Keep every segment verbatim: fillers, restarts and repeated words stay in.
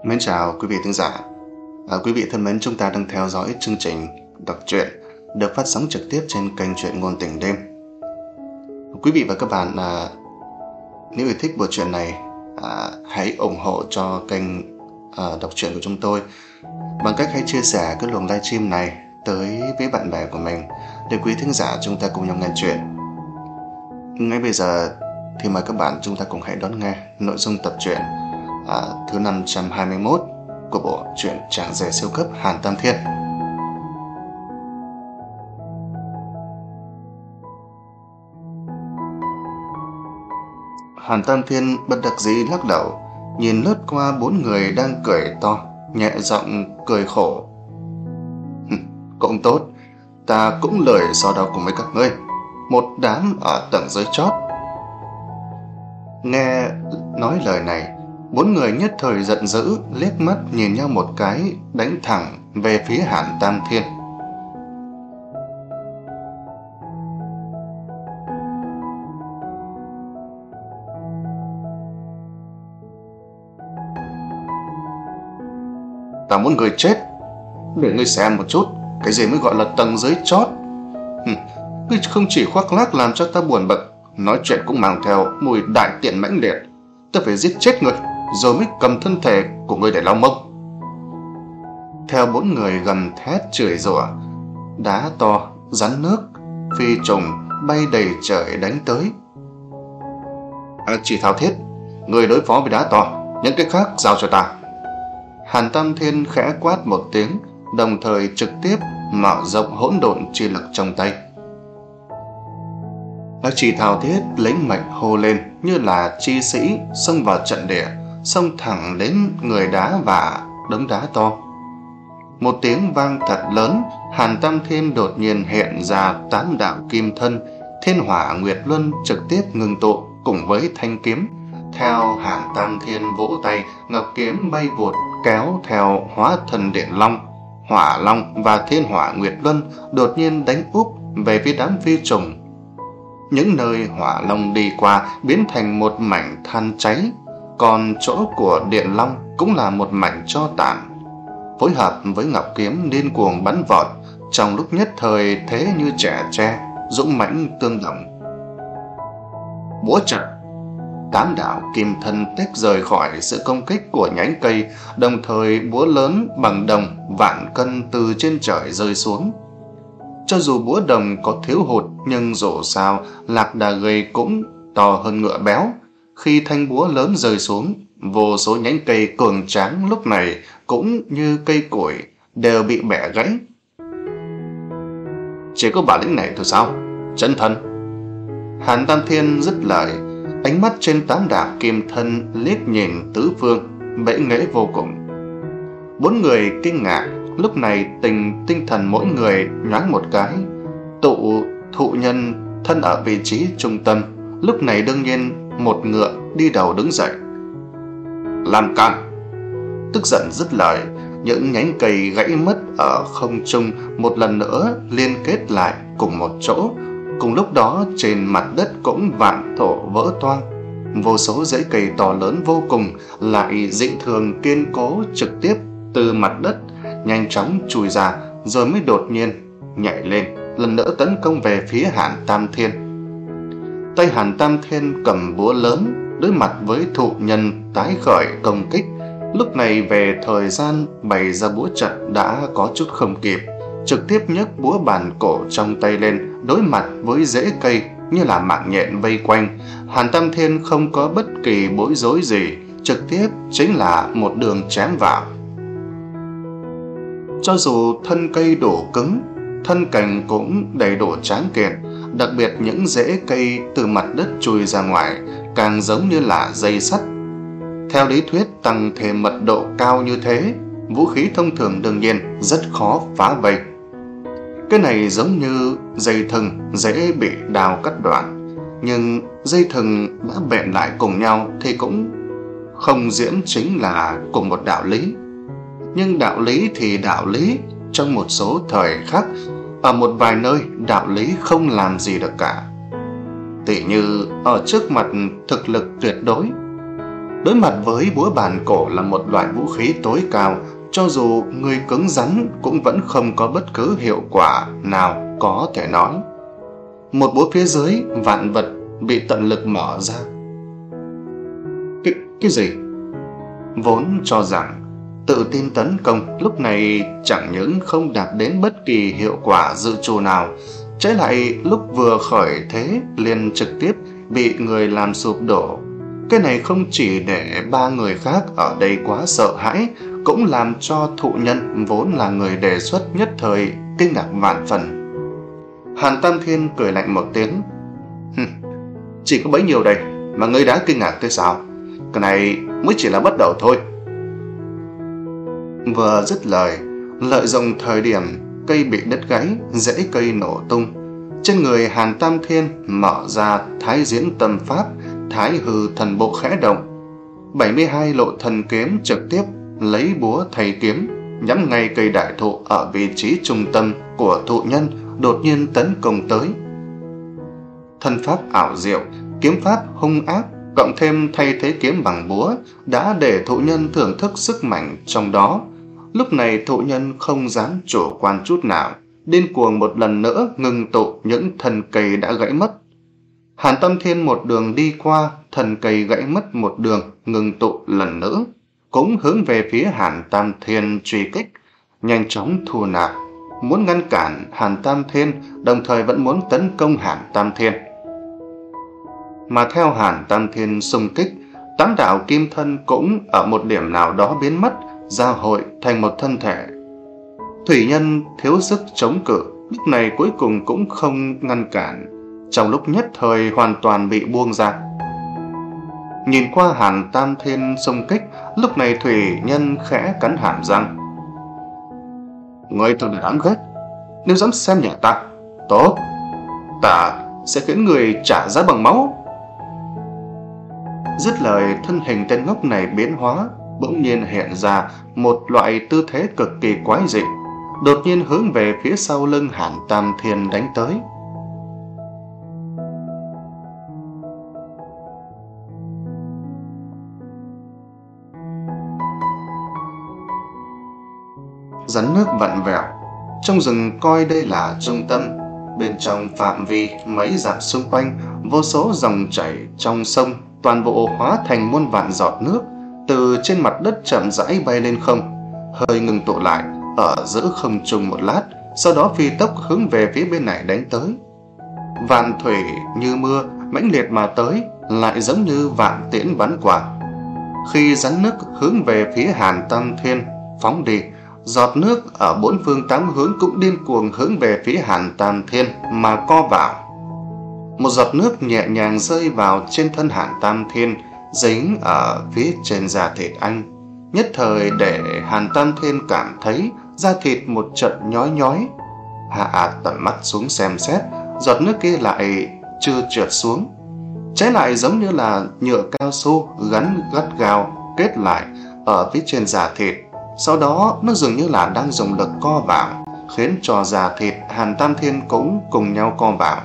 Mến chào quý vị thính giả. À, quý vị thân mến, chúng ta đang theo dõi chương trình đọc truyện được phát sóng trực tiếp trên kênh Truyện Ngôn Tình Đêm. Quý vị và các bạn à, nếu yêu thích bộ truyện này, à, hãy ủng hộ cho kênh à, đọc truyện của chúng tôi bằng cách hãy chia sẻ cái luồng livestream này tới với bạn bè của mình để quý thính giả chúng ta cùng nhau nghe truyện. Ngay bây giờ thì mời các bạn chúng ta cùng hãy đón nghe nội dung tập truyện à, thứ năm trăm hai mươi mốt của bộ truyện Chàng rể siêu cấp Hàn Tam Thiên. Hàn Tam Thiên bất đắc dĩ lắc đầu, nhìn lướt qua bốn người đang cười to, nhẹ giọng cười khổ. Cũng tốt, ta cũng lười so đo cùng với các ngươi, một đám ở tầng dưới chót. Nghe nói lời này, bốn người nhất thời giận dữ, liếc mắt nhìn nhau một cái, đánh thẳng về phía Hàn Tam Thiên. Ta muốn người chết, để ngươi xem một chút, cái gì mới gọi là tầng dưới chót. Hừ, ngươi không chỉ khoác lác làm cho ta buồn bực, nói chuyện cũng mang theo mùi đại tiện mãnh liệt. Ta phải giết chết ngươi, rồi mới cầm thân thể của ngươi để lau mông. Theo bốn người gầm thét chửi rủa, đá to, rắn nước, phi trùng bay đầy trời đánh tới. À, chỉ Thao Thiết, ngươi đối phó với đá to, những cái khác giao cho ta. Hàn Tam Thiên khẽ quát một tiếng, đồng thời trực tiếp mở rộng hỗn độn chi lực trong tay. Chỉ Thao Thiết lĩnh mệnh hô lên như là chi sĩ xông vào trận địa, xông thẳng đến người đá và đống đá to. Một tiếng vang thật lớn, Hàn Tam Thiên đột nhiên hiện ra tám đạo kim thân, thiên hỏa nguyệt luân trực tiếp ngưng tụ cùng với thanh kiếm. Theo Hàn Tam Thiên vỗ tay, ngọc kiếm bay vụt kéo theo hóa thần điện long, hỏa long và thiên hỏa nguyệt luân đột nhiên đánh úp về phía đám phi trùng. Những nơi hỏa long đi qua biến thành một mảnh than cháy, còn chỗ của điện long cũng là một mảnh tro tàn. Phối hợp với ngọc kiếm điên cuồng bắn vọt, trong lúc nhất thời thế như trẻ tre, dũng mãnh tương đồng. Búa trận, tám đạo kim thân tách rời khỏi sự công kích của nhánh cây, đồng thời búa lớn bằng đồng vạn cân từ trên trời rơi xuống. Cho dù búa đồng có thiếu hụt, nhưng dù sao lạc đà gầy cũng to hơn ngựa béo. Khi thanh búa lớn rơi xuống, vô số nhánh cây cường tráng lúc này cũng như cây củi đều bị bẻ gãy. Chỉ có bản lĩnh này thôi sao? Chân thân. Hàn Tam Thiên dứt lời, ánh mắt trên tám đạo kim thân liếc nhìn tứ phương, bẽ nghễ vô cùng. Bốn người kinh ngạc, lúc này tình tinh thần mỗi người nhoáng một cái. Tụ thụ nhân thân ở vị trí trung tâm, lúc này đương nhiên một ngựa đi đầu đứng dậy. Làm càn! Tức giận dứt lời, những nhánh cây gãy mất ở không trung một lần nữa liên kết lại cùng một chỗ. Cùng lúc đó trên mặt đất cũng vạn thổ vỡ toang. Vô số rễ cây to lớn vô cùng lại dị thường kiên cố trực tiếp từ mặt đất nhanh chóng chui ra, rồi mới đột nhiên nhảy lên, lần nữa tấn công về phía Hàn Tam Thiên. Tay Hàn Tam Thiên cầm búa lớn, đối mặt với thụ nhân tái khởi công kích. Lúc này về thời gian bày ra búa trận đã có chút không kịp, trực tiếp nhấc búa bàn cổ trong tay lên, đối mặt với rễ cây như là mạng nhện vây quanh. Hàn Tam Thiên không có bất kỳ bối rối gì, trực tiếp chính là một đường chém vào. Cho dù thân cây đủ cứng, thân cành cũng đầy đủ tráng kiện, đặc biệt những rễ cây từ mặt đất chui ra ngoài càng giống như là dây sắt. Theo lý thuyết tăng thêm mật độ cao như thế, vũ khí thông thường đương nhiên rất khó phá vây. Cái này giống như dây thừng dễ bị đào cắt đoạn, nhưng dây thừng đã bện lại cùng nhau thì cũng không diễn chính là cùng một đạo lý. Nhưng đạo lý thì đạo lý, trong một số thời khắc, ở một vài nơi đạo lý không làm gì được cả. Tỉ như ở trước mặt thực lực tuyệt đối, Đối mặt với búa bàn cổ là một loại vũ khí tối cao, cho dù người cứng rắn cũng vẫn không có bất cứ hiệu quả nào có thể nói. Một búa phía dưới, vạn vật bị tận lực mở ra. Cái, cái gì? Vốn cho rằng tự tin tấn công lúc này chẳng những không đạt đến bất kỳ hiệu quả dự trù nào, trái lại lúc vừa khởi thế liền trực tiếp bị người làm sụp đổ. Cái này không chỉ để ba người khác ở đây quá sợ hãi, cũng làm cho thụ nhân vốn là người đề xuất nhất thời kinh ngạc vạn phần. Hàn Tam Thiên cười lạnh một tiếng. Chỉ có bấy nhiêu đây mà ngươi đã kinh ngạc thế sao? Cái này mới chỉ là bắt đầu thôi. Vừa dứt lời, lợi dụng thời điểm cây bị đứt gãy, rễ cây nổ tung, trên người Hàn Tam Thiên mở ra Thái Diễn Tâm Pháp, Thái Hư Thần Bộ khẽ động. bảy mươi hai lộ thần kiếm trực tiếp lấy búa thay kiếm, nhắm ngay cây đại thụ ở vị trí trung tâm của thụ nhân, đột nhiên tấn công tới. Thân pháp ảo diệu, kiếm pháp hung ác, cộng thêm thay thế kiếm bằng búa đã để thụ nhân thưởng thức sức mạnh trong đó. Lúc này thụ nhân không dám chủ quan chút nào, điên cuồng một lần nữa ngừng tụ những thân cây đã gãy mất. Hàn Tam Thiên một đường đi qua, thân cây gãy mất một đường ngừng tụ lần nữa, cũng hướng về phía Hàn Tam Thiên truy kích, nhanh chóng thu nạp, muốn ngăn cản Hàn Tam Thiên, đồng thời vẫn muốn tấn công Hàn Tam Thiên. Mà theo Hàn Tam Thiên xung kích, tám đạo kim thân cũng ở một điểm nào đó biến mất, giao hội thành một thân thể. Thủy nhân thiếu sức chống cự, lúc này cuối cùng cũng không ngăn cản, trong lúc nhất thời hoàn toàn bị buông ra. Nhìn qua Hàn Tam Thiên xung kích, lúc này thủy nhân khẽ cắn hàm răng. Người thật là đáng ghét, nếu dám xem nhẹ ta, tốt, ta sẽ khiến người trả giá bằng máu. Dứt lời, thân hình tên ngốc này biến hóa, bỗng nhiên hiện ra một loại tư thế cực kỳ quái dị, đột nhiên hướng về phía sau lưng Hàn Tam Thiên đánh tới. Rắn nước vặn vẹo, trong rừng coi đây là trung tâm, bên trong phạm vi mấy dặm xung quanh, vô số dòng chảy trong sông toàn bộ hóa thành muôn vạn giọt nước từ trên mặt đất chậm rãi bay lên không, hơi ngừng tụ lại ở giữa không trung một lát, sau đó phi tốc hướng về phía bên này đánh tới. Vạn thủy như mưa mãnh liệt mà tới, lại giống như vạn tiễn bắn qua. Khi rắn nước hướng về phía Hàn Tam Thiên phóng đi, giọt nước ở bốn phương tám hướng cũng điên cuồng hướng về phía Hàn Tam Thiên mà co vào. Một giọt nước nhẹ nhàng rơi vào trên thân Hàn Tam Thiên, dính ở phía trên da thịt anh, nhất thời để Hàn Tam Thiên cảm thấy da thịt một trận nhói nhói. Hạ tầm mắt xuống xem xét, giọt nước kia lại chưa trượt xuống, trái lại giống như là nhựa cao su gắn gắt gao kết lại ở phía trên da thịt. Sau đó nó dường như là đang dùng lực co vào, khiến cho da thịt Hàn Tam Thiên cũng cùng nhau co vào.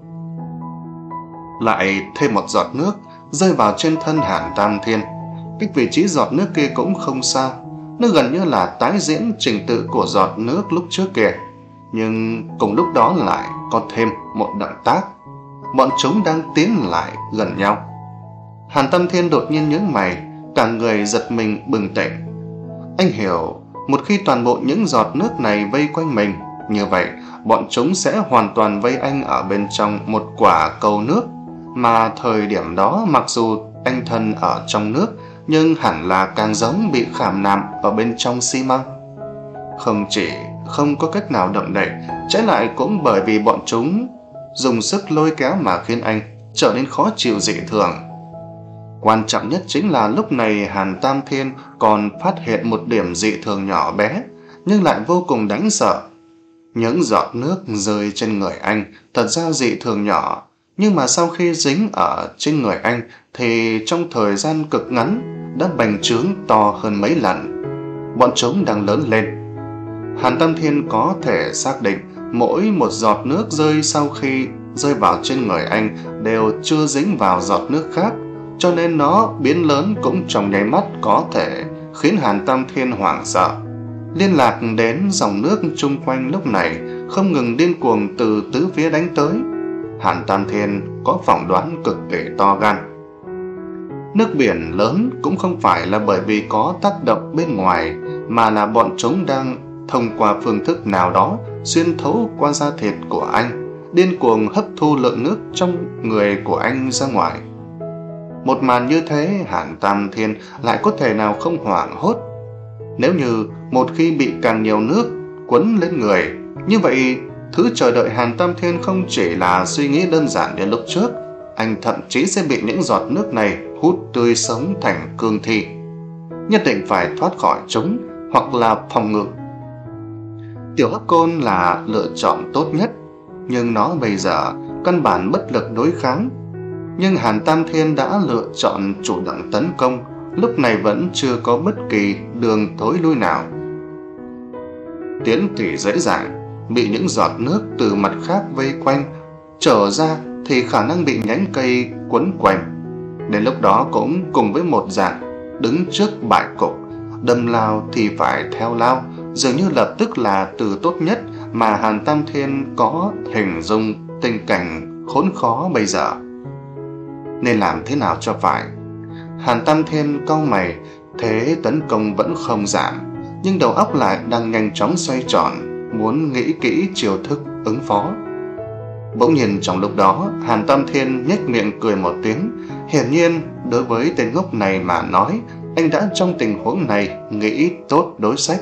Lại thêm một giọt nước rơi vào trên thân Hàn Tam Thiên. Cách vị trí giọt nước kia cũng không xa, nó gần như là tái diễn trình tự của giọt nước lúc trước kia. Nhưng cùng lúc đó lại có thêm một động tác, bọn chúng đang tiến lại gần nhau. Hàn Tam Thiên đột nhiên nhướng mày, cả người giật mình bừng tỉnh. Anh hiểu, một khi toàn bộ những giọt nước này vây quanh mình, như vậy bọn chúng sẽ hoàn toàn vây anh ở bên trong một quả cầu nước, mà thời điểm đó mặc dù anh thân ở trong nước, nhưng hẳn là càng giống bị khảm nạm ở bên trong xi măng. Không chỉ không có cách nào động đậy, trái lại cũng bởi vì bọn chúng dùng sức lôi kéo mà khiến anh trở nên khó chịu dị thường. Quan trọng nhất chính là lúc này Hàn Tam Thiên còn phát hiện một điểm dị thường nhỏ bé, nhưng lại vô cùng đáng sợ. Những giọt nước rơi trên người anh thật ra dị thường nhỏ, nhưng mà sau khi dính ở trên người anh thì trong thời gian cực ngắn đã bành trướng to hơn mấy lần. Bọn chúng đang lớn lên. Hàn Tam Thiên có thể xác định mỗi một giọt nước rơi sau khi rơi vào trên người anh đều chưa dính vào giọt nước khác, cho nên nó biến lớn cũng trong nháy mắt có thể khiến Hàn Tam Thiên hoảng sợ. Liên lạc đến dòng nước chung quanh lúc này không ngừng điên cuồng từ tứ phía đánh tới. Hàn Tam Thiên có phỏng đoán cực kỳ to gan. Nước biển lớn cũng không phải là bởi vì có tác động bên ngoài, mà là bọn chúng đang thông qua phương thức nào đó xuyên thấu qua da thịt của anh, điên cuồng hấp thu lượng nước trong người của anh ra ngoài. Một màn như thế, Hàn Tam Thiên lại có thể nào không hoảng hốt? Nếu như một khi bị càng nhiều nước quấn lên người, như vậy thứ chờ đợi Hàn Tam Thiên không chỉ là suy nghĩ đơn giản như lúc trước, anh thậm chí sẽ bị những giọt nước này hút tươi sống thành cương thi. Nhất định phải thoát khỏi chúng hoặc là phòng ngự. Tiểu Hắc Côn là lựa chọn tốt nhất, nhưng nó bây giờ căn bản bất lực đối kháng. Nhưng Hàn Tam Thiên đã lựa chọn chủ động tấn công, lúc này vẫn chưa có bất kỳ đường thối lui nào. Tiến thì dễ dàng, bị những giọt nước từ mặt khác vây quanh, trở ra thì khả năng bị nhánh cây quấn quanh. Đến lúc đó cũng cùng với một dạng, đứng trước bại cục, đâm lao thì phải theo lao, dường như lập tức là từ tốt nhất mà Hàn Tam Thiên có hình dung tình cảnh khốn khó bây giờ. Nên làm thế nào cho phải? Hàn Tam Thiên cau mày, thế tấn công vẫn không giảm, nhưng đầu óc lại đang nhanh chóng xoay tròn, muốn nghĩ kỹ chiêu thức ứng phó. Bỗng nhiên trong lúc đó, Hàn Tam Thiên nhếch miệng cười một tiếng. Hiển nhiên, đối với tên ngốc này mà nói, anh đã trong tình huống này nghĩ tốt đối sách.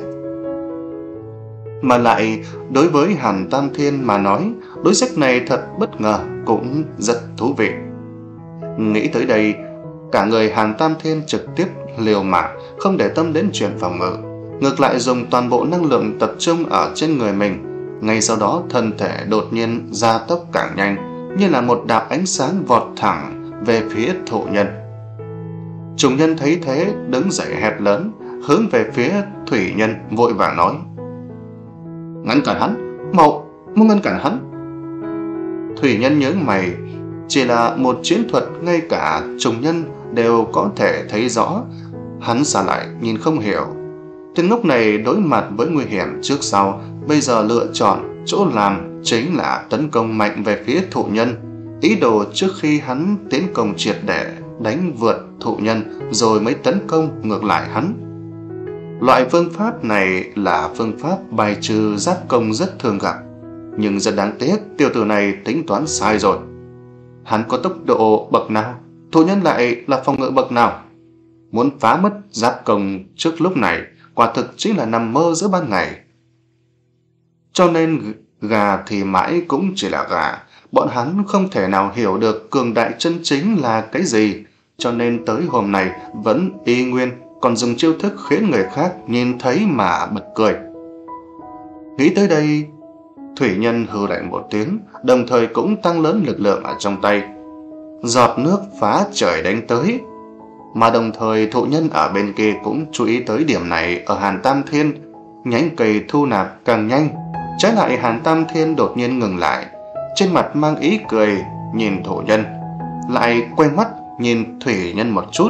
Mà lại, đối với Hàn Tam Thiên mà nói, đối sách này thật bất ngờ, cũng rất thú vị. Nghĩ tới đây, cả người Hàn Tam Thiên trực tiếp liều mạng, không để tâm đến chuyện phòng ngự, ngược lại dùng toàn bộ năng lượng tập trung ở trên người mình. Ngay sau đó thân thể đột nhiên gia tốc càng nhanh, như là một đạo ánh sáng vọt thẳng về phía thụ nhân. Trùng nhân thấy thế đứng dậy hét lớn, hướng về phía thủy nhân vội vàng nói: ngăn cản hắn, mau, mau ngăn cản hắn. Thủy nhân nhớ mày, chỉ là một chiến thuật ngay cả trùng nhân đều có thể thấy rõ, hắn sao lại nhìn không hiểu. Tên ngốc này đối mặt với nguy hiểm trước sau, bây giờ lựa chọn chỗ làm chính là tấn công mạnh về phía thụ nhân, ý đồ trước khi hắn tiến công triệt để đánh vượt thụ nhân rồi mới tấn công ngược lại hắn. Loại phương pháp này là phương pháp bài trừ giáp công rất thường gặp, nhưng rất đáng tiếc tiểu tử này tính toán sai rồi. Hắn có tốc độ bậc nào, thụ nhân lại là phòng ngự bậc nào? Muốn phá mất giáp công trước lúc này quả thực chính là nằm mơ giữa ban ngày. Cho nên gà thì mãi cũng chỉ là gà, bọn hắn không thể nào hiểu được cường đại chân chính là cái gì, cho nên tới hôm nay vẫn y nguyên, còn dùng chiêu thức khiến người khác nhìn thấy mà bật cười. Nghĩ tới đây, thủy nhân hừ lạnh một tiếng, đồng thời cũng tăng lớn lực lượng ở trong tay. Giọt nước phá trời đánh tới, mà đồng thời thụ nhân ở bên kia cũng chú ý tới điểm này ở Hàn Tam Thiên. Nhánh cây thu nạp càng nhanh, trái lại Hàn Tam Thiên đột nhiên ngừng lại, trên mặt mang ý cười nhìn thụ nhân, lại quay mắt nhìn thủy nhân một chút.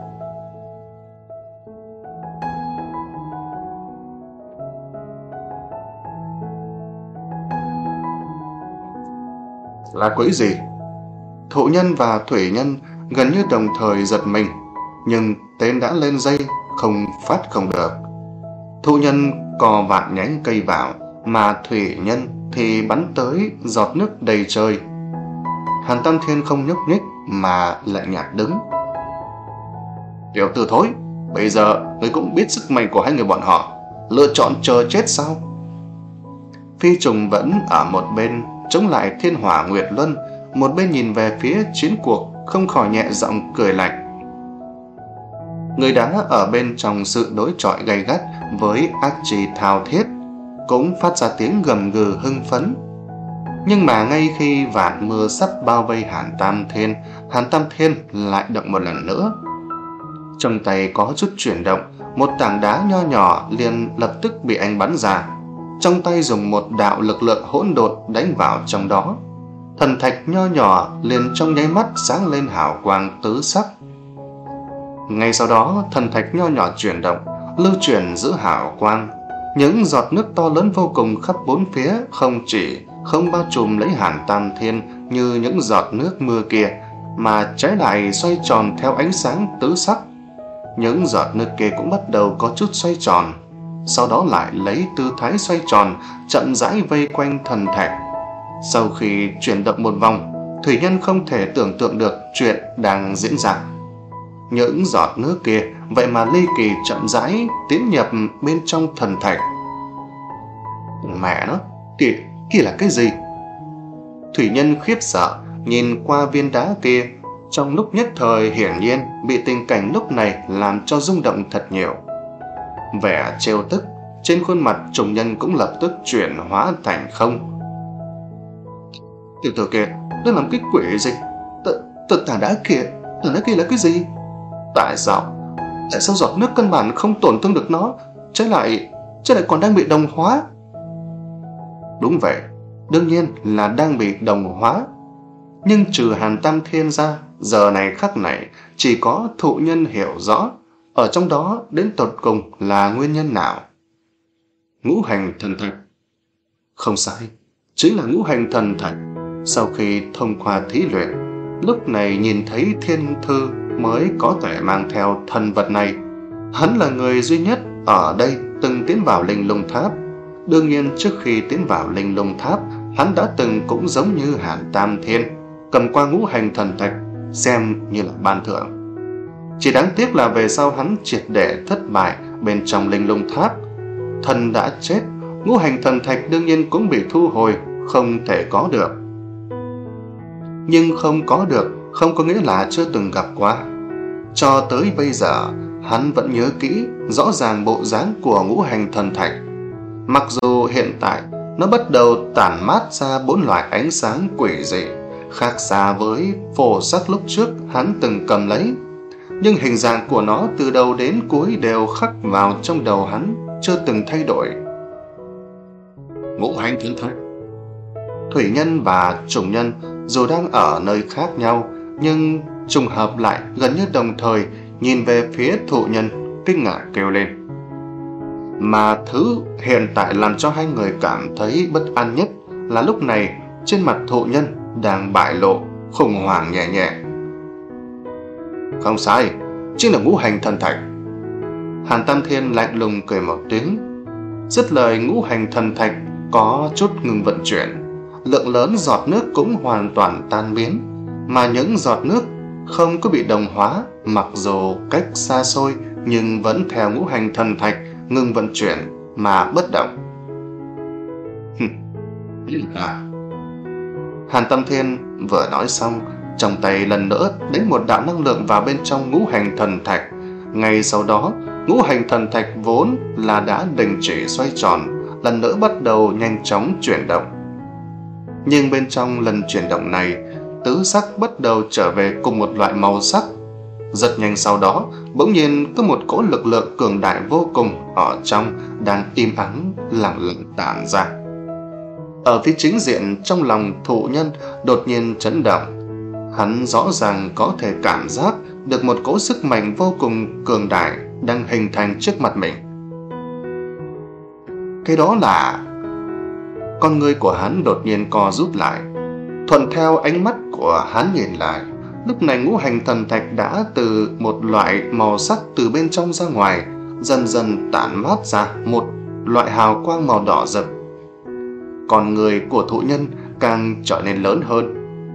Là quỷ gì? Thụ nhân và thủy nhân gần như đồng thời giật mình, nhưng tên đã lên dây, không phát không được. Thụ nhân cò vạn nhánh cây vào, mà thủy nhân thì bắn tới giọt nước đầy trời. Hàn Tam Thiên không nhúc nhích mà lại nhạt đứng. Tiểu tử thối, bây giờ ngươi cũng biết sức mạnh của hai người bọn họ, lựa chọn chờ chết sao? Phi Trùng vẫn ở một bên chống lại Thiên Hỏa Nguyệt Luân, một bên nhìn về phía chiến cuộc, không khỏi nhẹ giọng cười lạnh. Người đá ở bên trong sự đối chọi gay gắt với ác trì thao thiết cũng phát ra tiếng gầm gừ hưng phấn. Nhưng mà ngay khi vạn mưa sắp bao vây Hàn Tam Thiên, Hàn Tam Thiên lại động một lần nữa. Trong tay có chút chuyển động, một tảng đá nho nhỏ liền lập tức bị anh bắn ra. Trong tay dùng một đạo lực lượng hỗn độn đánh vào trong đó. Thần thạch nho nhỏ liền trong nháy mắt sáng lên hào quang tứ sắc, Ngay sau đó, thần thạch nho nhỏ chuyển động, lưu chuyển giữa hào quang. Những giọt nước to lớn vô cùng khắp bốn phía không chỉ không bao trùm lấy Hàn Tam Thiên như những giọt nước mưa kia, mà trái lại xoay tròn theo ánh sáng tứ sắc. Những giọt nước kia cũng bắt đầu có chút xoay tròn, sau đó lại lấy tư thái xoay tròn, chậm rãi vây quanh thần thạch. Sau khi chuyển động một vòng, Thủy Nhân không thể tưởng tượng được chuyện đang diễn ra. Những giọt nước kia vậy mà ly kỳ chậm rãi tiến nhập bên trong thần thạch. Mẹ nó, kìa, kia là cái gì? Thủy Nhân khiếp sợ nhìn qua viên đá kia, trong lúc nhất thời hiển nhiên bị tình cảnh lúc này làm cho rung động thật nhiều. Vẻ trêu tức trên khuôn mặt trùng nhân cũng lập tức chuyển hóa thành không. Tiểu tử kia, nó làm cái quỷ gì? Tờ tảng đá kia, tảng đá kia là cái gì? Tại sao? Tại sao giọt nước căn bản không tổn thương được nó, trái lại, trái lại còn đang bị đồng hóa? Đúng vậy, đương nhiên là đang bị đồng hóa. Nhưng trừ Hàn Tam Thiên ra, giờ này khắc này chỉ có thụ nhân hiểu rõ ở trong đó đến tột cùng là nguyên nhân nào. Ngũ hành thần thạch. Không sai, chính là ngũ hành thần thạch. Sau khi thông qua thí luyện, lúc này nhìn thấy thiên thư mới có thể mang theo thần vật này. Hắn là người duy nhất ở đây từng tiến vào linh lung tháp. Đương nhiên trước khi tiến vào linh lung tháp, hắn đã từng cũng giống như Hàn Tam Thiên, cầm qua ngũ hành thần thạch xem như là ban thưởng. Chỉ đáng tiếc là về sau hắn triệt để thất bại bên trong linh lung tháp. Thần đã chết, ngũ hành thần thạch đương nhiên cũng bị thu hồi, không thể có được. Nhưng không có được không có nghĩa là chưa từng gặp qua. Cho tới bây giờ, hắn vẫn nhớ kỹ rõ ràng bộ dáng của ngũ hành thần thạch. Mặc dù hiện tại nó bắt đầu tản mát ra bốn loại ánh sáng quỷ dị, khác xa với phổ sắc lúc trước hắn từng cầm lấy, nhưng hình dạng của nó từ đầu đến cuối đều khắc vào trong đầu hắn, chưa từng thay đổi. Ngũ hành thần thạch. Thủy Nhân và trùng nhân dù đang ở nơi khác nhau, nhưng trùng hợp lại gần như đồng thời nhìn về phía thụ nhân, kinh ngạc kêu lên. Mà thứ hiện tại làm cho hai người cảm thấy bất an nhất là lúc này trên mặt thụ nhân đang bại lộ khủng hoảng nhẹ nhẹ. Không sai, chính là ngũ hành thần thạch. Hàn Tam Thiên lạnh lùng cười một tiếng. Dứt lời, ngũ hành thần thạch có chút ngừng vận chuyển, lượng lớn giọt nước cũng hoàn toàn tan biến, mà những giọt nước không có bị đồng hóa, mặc dù cách xa xôi nhưng vẫn theo ngũ hành thần thạch ngừng vận chuyển mà bất động. À. Hàn Tam Thiên vừa nói xong, trong tay lần nữa đánh một đạo năng lượng vào bên trong ngũ hành thần thạch. Ngay sau đó, ngũ hành thần thạch vốn là đã đình chỉ xoay tròn, lần nữa bắt đầu nhanh chóng chuyển động. Nhưng bên trong lần chuyển động này, tứ sắc bắt đầu trở về cùng một loại màu sắc. Rất nhanh sau đó, bỗng nhiên có một cỗ lực lượng cường đại vô cùng ở trong đang im ắng lặng lặng tản ra. Ở phía chính diện trong lòng thụ nhân đột nhiên chấn động. Hắn rõ ràng có thể cảm giác được một cỗ sức mạnh vô cùng cường đại đang hình thành trước mặt mình. Cái đó là... Con người của hắn đột nhiên co rút lại. Thuận theo ánh mắt của hắn nhìn lại, lúc này ngũ hành thần thạch đã từ một loại màu sắc từ bên trong ra ngoài, dần dần tản mát ra một loại hào quang màu đỏ rực. Con người của thụ nhân càng trở nên lớn hơn.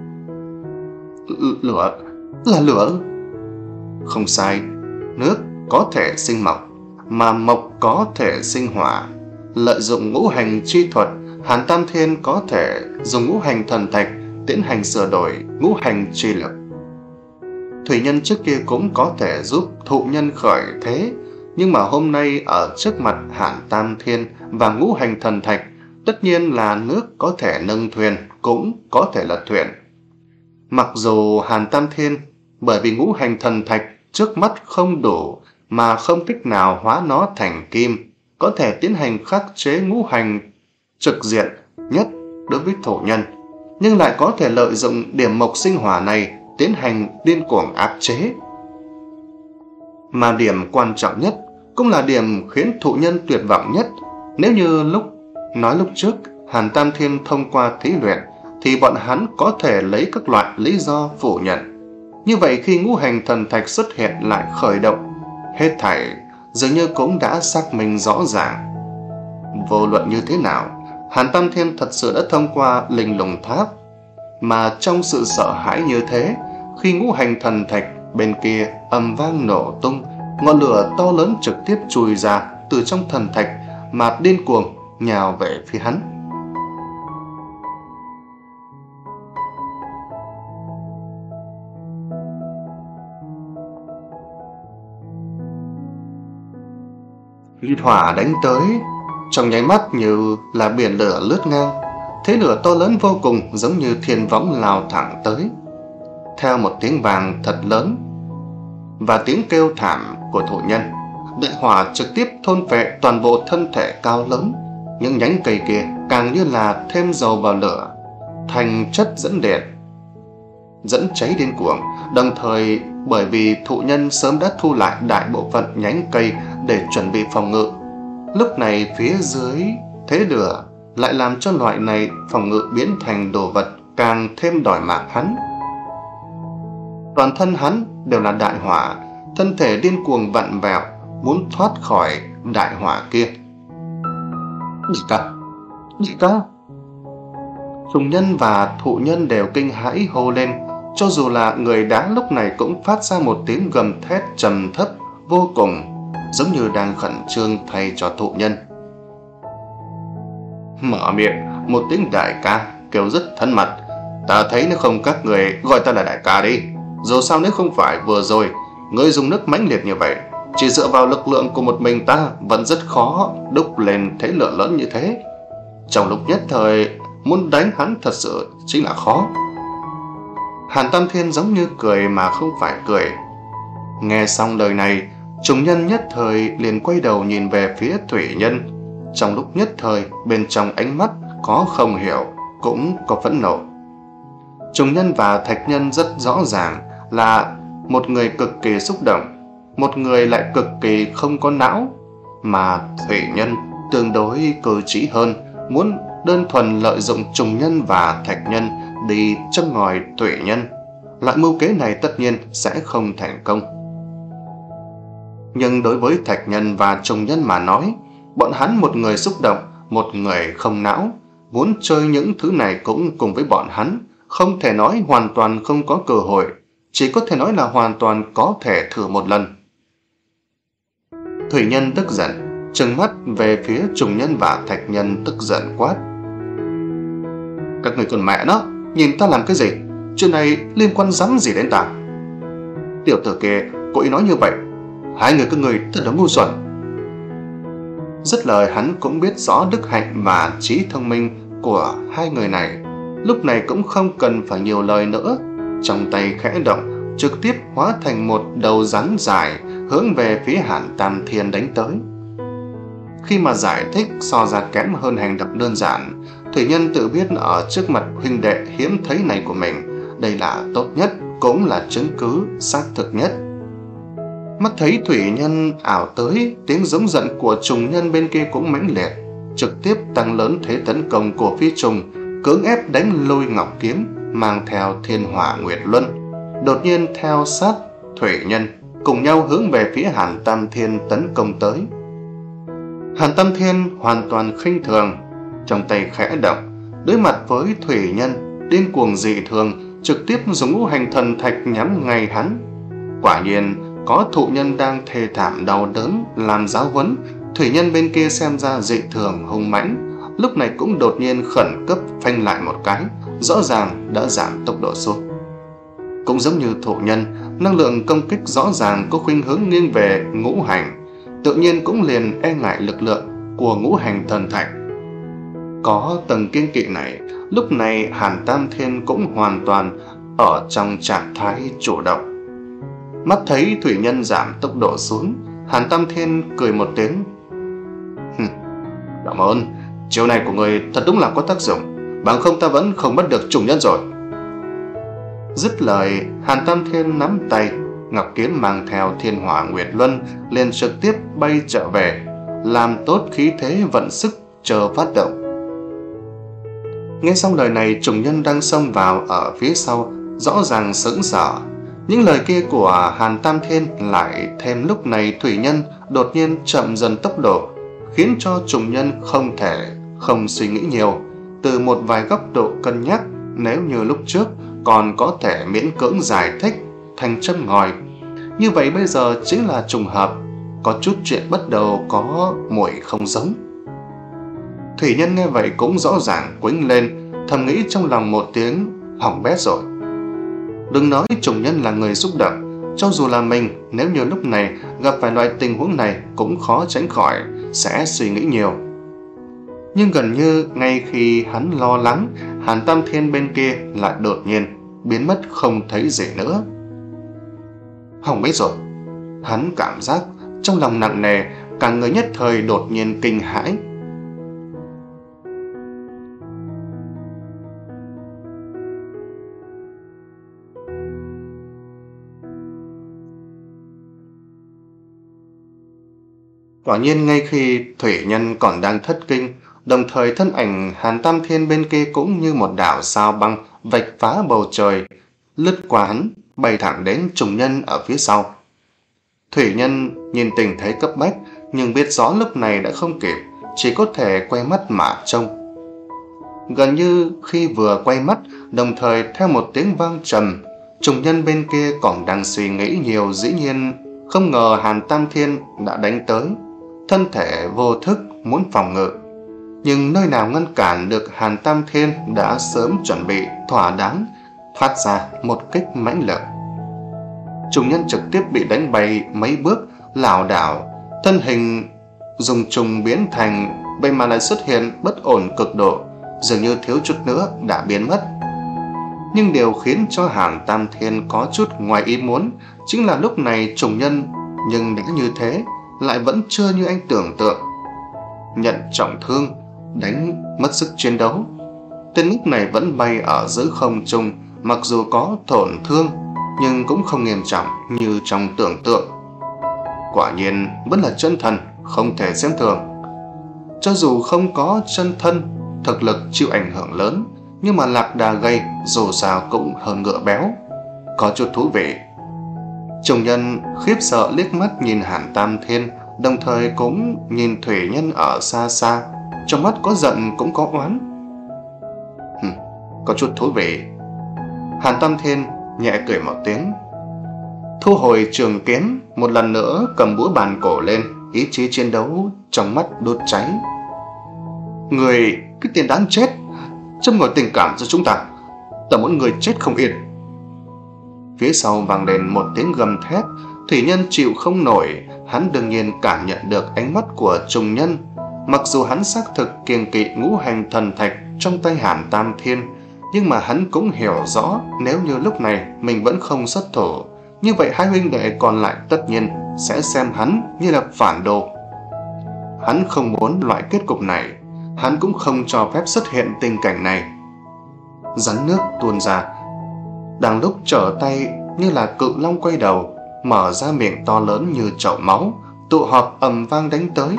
L- lửa, là lửa. Không sai, nước có thể sinh mộc, mà mộc có thể sinh hỏa. Lợi dụng ngũ hành chi thuật, Hàn Tam Thiên có thể dùng ngũ hành thần thạch tiến hành sửa đổi ngũ hành chi lực. Thủy Nhân trước kia cũng có thể giúp thụ nhân khởi thế, nhưng mà hôm nay ở trước mặt Hàn Tam Thiên và ngũ hành thần thạch, tất nhiên là nước có thể nâng thuyền, cũng có thể lật thuyền. Mặc dù Hàn Tam Thiên bởi vì ngũ hành thần thạch trước mắt không đủ mà không cách nào hóa nó thành kim, có thể tiến hành khắc chế ngũ hành trực diện nhất đối với thổ nhân, nhưng lại có thể lợi dụng điểm mộc sinh hỏa này tiến hành điên cuồng áp chế. Mà điểm quan trọng nhất, cũng là điểm khiến thụ nhân tuyệt vọng nhất. Nếu như lúc nói lúc trước Hàn Tam Thiên thông qua thí luyện, thì bọn hắn có thể lấy các loại lý do phủ nhận. Như vậy khi ngũ hành thần thạch xuất hiện lại khởi động, hết thảy dường như cũng đã xác minh rõ ràng. Vô luận như thế nào, Hàn Tam Thiên thật sự đã thông qua linh lùng tháp. Mà trong sự sợ hãi như thế, khi ngũ hành thần thạch bên kia ầm vang nổ tung, ngọn lửa to lớn trực tiếp chui ra từ trong thần thạch mà điên cuồng nhào về phía hắn. Liệt hỏa đánh tới, trong nháy mắt như là biển lửa lướt ngang. Thế lửa to lớn vô cùng, giống như thiên võng lao thẳng tới. Theo một tiếng vàng thật lớn và tiếng kêu thảm của thụ nhân, đại hỏa trực tiếp thôn phệ toàn bộ thân thể cao lớn. Những nhánh cây kia càng như là thêm dầu vào lửa, thành chất dẫn điện, dẫn cháy điên cuồng. Đồng thời bởi vì thụ nhân sớm đã thu lại đại bộ phận nhánh cây để chuẩn bị phòng ngự, lúc này phía dưới thế lửa lại làm cho loại này phòng ngự biến thành đồ vật càng thêm đòi mạng hắn. Toàn thân hắn đều là đại hỏa, thân thể điên cuồng vặn vẹo, muốn thoát khỏi đại hỏa kia. Nhị ca, nhị ca! Trùng nhân và thụ nhân đều kinh hãi hô lên, cho dù là người đá lúc này cũng phát ra một tiếng gầm thét trầm thấp vô cùng, giống như đang khẩn trương thay cho thụ nhân. Mở miệng một tiếng đại ca kêu rất thân mật. Ta thấy nếu không các người gọi ta là đại ca đi. Dù sao nếu không phải vừa rồi ngươi dùng nước mãnh liệt như vậy, chỉ dựa vào lực lượng của một mình ta vẫn rất khó đúc lên thế lửa lớn như thế. Trong lúc nhất thời muốn đánh hắn thật sự chính là khó. Hàn Tam Thiên giống như cười mà không phải cười. Nghe xong lời này, trùng nhân nhất thời liền quay đầu nhìn về phía thủy nhân. Trong lúc nhất thời, bên trong ánh mắt có không hiểu, cũng có phẫn nộ. Trùng nhân và thạch nhân rất rõ ràng là một người cực kỳ xúc động, một người lại cực kỳ không có não. Mà thủy nhân tương đối cơ trí hơn, muốn đơn thuần lợi dụng trùng nhân và thạch nhân đi châm ngòi thủy nhân. Loại mưu kế này tất nhiên sẽ không thành công. Nhưng đối với thạch nhân và trùng nhân mà nói, bọn hắn một người xúc động, một người không não, muốn chơi những thứ này cũng cùng với bọn hắn, không thể nói hoàn toàn không có cơ hội, chỉ có thể nói là hoàn toàn có thể thử một lần. Thủy nhân tức giận, trừng mắt về phía trùng nhân và thạch nhân tức giận quát. Các người còn mẹ nó, nhìn ta làm cái gì? Chuyện này liên quan rắm gì đến ta? Tiểu tử kia cố ý nói như vậy, hai người các người thật là ngu xuẩn. Dứt lời hắn cũng biết rõ đức hạnh và trí thông minh của hai người này, lúc này cũng không cần phải nhiều lời nữa. Trong tay khẽ động, trực tiếp hóa thành một đầu rắn dài hướng về phía Hàn Tam Thiên đánh tới. Khi mà giải thích so ra kém hơn hành động đơn giản, thủy nhân tự biết ở trước mặt huynh đệ hiếm thấy này của mình, đây là tốt nhất, cũng là chứng cứ xác thực nhất. Mắt thấy thủy nhân ảo tới, tiếng giống giận của trùng nhân bên kia cũng mãnh liệt, trực tiếp tăng lớn thế tấn công của phi trùng, cưỡng ép đánh lui ngọc kiếm mang theo thiên hỏa nguyệt luân, đột nhiên theo sát thủy nhân cùng nhau hướng về phía Hàn Tam Thiên tấn công tới. Hàn Tam Thiên hoàn toàn khinh thường, trong tay khẽ động, đối mặt với thủy nhân điên cuồng dị thường, trực tiếp dùng ngũ hành thần thạch nhắm ngay hắn. Quả nhiên có thụ nhân đang thê thảm đau đớn làm giáo huấn, thủy nhân bên kia xem ra dị thường hung mãnh, lúc này cũng đột nhiên khẩn cấp phanh lại một cái, rõ ràng đã giảm tốc độ xuống. Cũng giống như thụ nhân, năng lượng công kích rõ ràng có khuynh hướng nghiêng về ngũ hành, tự nhiên cũng liền e ngại lực lượng của ngũ hành thần thạch. Có tầng kiên kỵ này, lúc này Hàn Tam Thiên cũng hoàn toàn ở trong trạng thái chủ động. Mắt thấy thủy nhân giảm tốc độ xuống, Hàn Tam Thiên cười một tiếng. Cảm ơn, chiêu này của người thật đúng là có tác dụng, bằng không ta vẫn không bắt được trùng nhân rồi. Dứt lời, Hàn Tam Thiên nắm tay, Ngọc Kiếm mang theo Thiên Hỏa Nguyệt Luân liền trực tiếp bay trở về, làm tốt khí thế vận sức chờ phát động. Nghe xong lời này, trùng nhân đang xông vào ở phía sau rõ ràng sững sờ. Những lời kia của Hàn Tam Thiên lại thêm lúc này thủy nhân đột nhiên chậm dần tốc độ, khiến cho trùng nhân không thể không suy nghĩ nhiều. Từ một vài góc độ cân nhắc, nếu như lúc trước còn có thể miễn cưỡng giải thích thành châm ngòi, như vậy bây giờ chính là trùng hợp, có chút chuyện bắt đầu có mùi không giống. Thủy nhân nghe vậy cũng rõ ràng quĩnh lên, thầm nghĩ trong lòng một tiếng hỏng bét rồi. Đừng nói trùng nhân là người xúc động, cho dù là mình, nếu như lúc này gặp phải loại tình huống này cũng khó tránh khỏi sẽ suy nghĩ nhiều. Nhưng gần như ngay khi hắn lo lắng, Hàn Tam Thiên bên kia lại đột nhiên biến mất không thấy gì nữa. Hỏng bét rồi. Hắn cảm giác trong lòng nặng nề, cả người nhất thời đột nhiên kinh hãi. Quả nhiên ngay khi thủy nhân còn đang thất kinh, đồng thời thân ảnh Hàn Tam Thiên bên kia cũng như một đạo sao băng vạch phá bầu trời, lướt qua hắn, bay thẳng đến trùng nhân ở phía sau. Thủy nhân nhìn tình thế cấp bách, nhưng biết rõ lúc này đã không kịp, chỉ có thể quay mắt mà trông. Gần như khi vừa quay mắt, đồng thời theo một tiếng vang trầm, trùng nhân bên kia còn đang suy nghĩ nhiều, dĩ nhiên không ngờ Hàn Tam Thiên đã đánh tới, thân thể vô thức muốn phòng ngự. Nhưng nơi nào ngăn cản được Hàn Tam Thiên đã sớm chuẩn bị thỏa đáng, thoát ra một kích mãnh liệt. Trùng nhân trực tiếp bị đánh bay mấy bước, lảo đảo, thân hình dùng trùng biến thành, vậy mà lại xuất hiện bất ổn cực độ, dường như thiếu chút nữa đã biến mất. Nhưng điều khiến cho Hàn Tam Thiên có chút ngoài ý muốn chính là lúc này trùng nhân nhưng đã như thế lại vẫn chưa như anh tưởng tượng, nhận trọng thương, đánh mất sức chiến đấu. Tên lúc này vẫn bay ở giữa không trung, mặc dù có tổn thương nhưng cũng không nghiêm trọng như trong tưởng tượng. Quả nhiên vẫn là chân thần, không thể xem thường. Cho dù không có chân thân, thực lực chịu ảnh hưởng lớn, nhưng mà lạc đà gầy dù sao cũng hơn ngựa béo, có chút thú vị. Trùng nhân khiếp sợ liếc mắt nhìn Hàn Tam Thiên, đồng thời cũng nhìn thủy nhân ở xa xa, trong mắt có giận cũng có oán. Hừm, có chút thú vị. Hàn Tam Thiên nhẹ cười một tiếng, thu hồi trường kiếm, một lần nữa cầm búa bàn cổ lên, ý chí chiến đấu trong mắt đốt cháy. Người, cái tiền đáng chết, châm ngòi tình cảm cho chúng ta, ta muốn người chết không yên. Phía sau vang lên một tiếng gầm thét, thủy nhân chịu không nổi, hắn đương nhiên cảm nhận được ánh mắt của trùng nhân. Mặc dù hắn xác thực kiêng kỵ ngũ hành thần thạch trong tay Hàn Tam Thiên, nhưng mà hắn cũng hiểu rõ nếu như lúc này mình vẫn không xuất thủ, như vậy hai huynh đệ còn lại tất nhiên sẽ xem hắn như là phản đồ. Hắn không muốn loại kết cục này, hắn cũng không cho phép xuất hiện tình cảnh này. Rắn nước tuôn ra, đang lúc trở tay như là cự long quay đầu, mở ra miệng to lớn như chậu máu, tụ họp ầm vang đánh tới.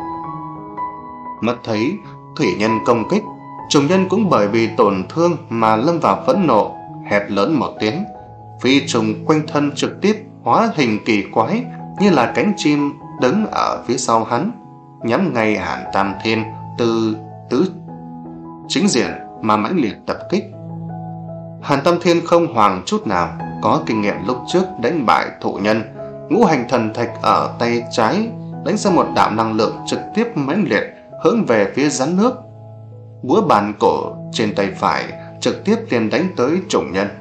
Mắt thấy thủy nhân công kích, trùng nhân cũng bởi vì tổn thương mà lâm vào phẫn nộ, hét lớn một tiếng, phi trùng quanh thân trực tiếp hóa hình kỳ quái như là cánh chim đứng ở phía sau hắn, nhắm ngay Hàn Tam Thiên từ tứ chính diện mà mãnh liệt tập kích. Hàn Tam Thiên không hoảng chút nào, có kinh nghiệm lúc trước đánh bại thụ nhân, ngũ hành thần thạch ở tay trái đánh ra một đạo năng lượng trực tiếp mãnh liệt hướng về phía rắn nước. Búa bàn cổ trên tay phải trực tiếp liền đánh tới trùng nhân.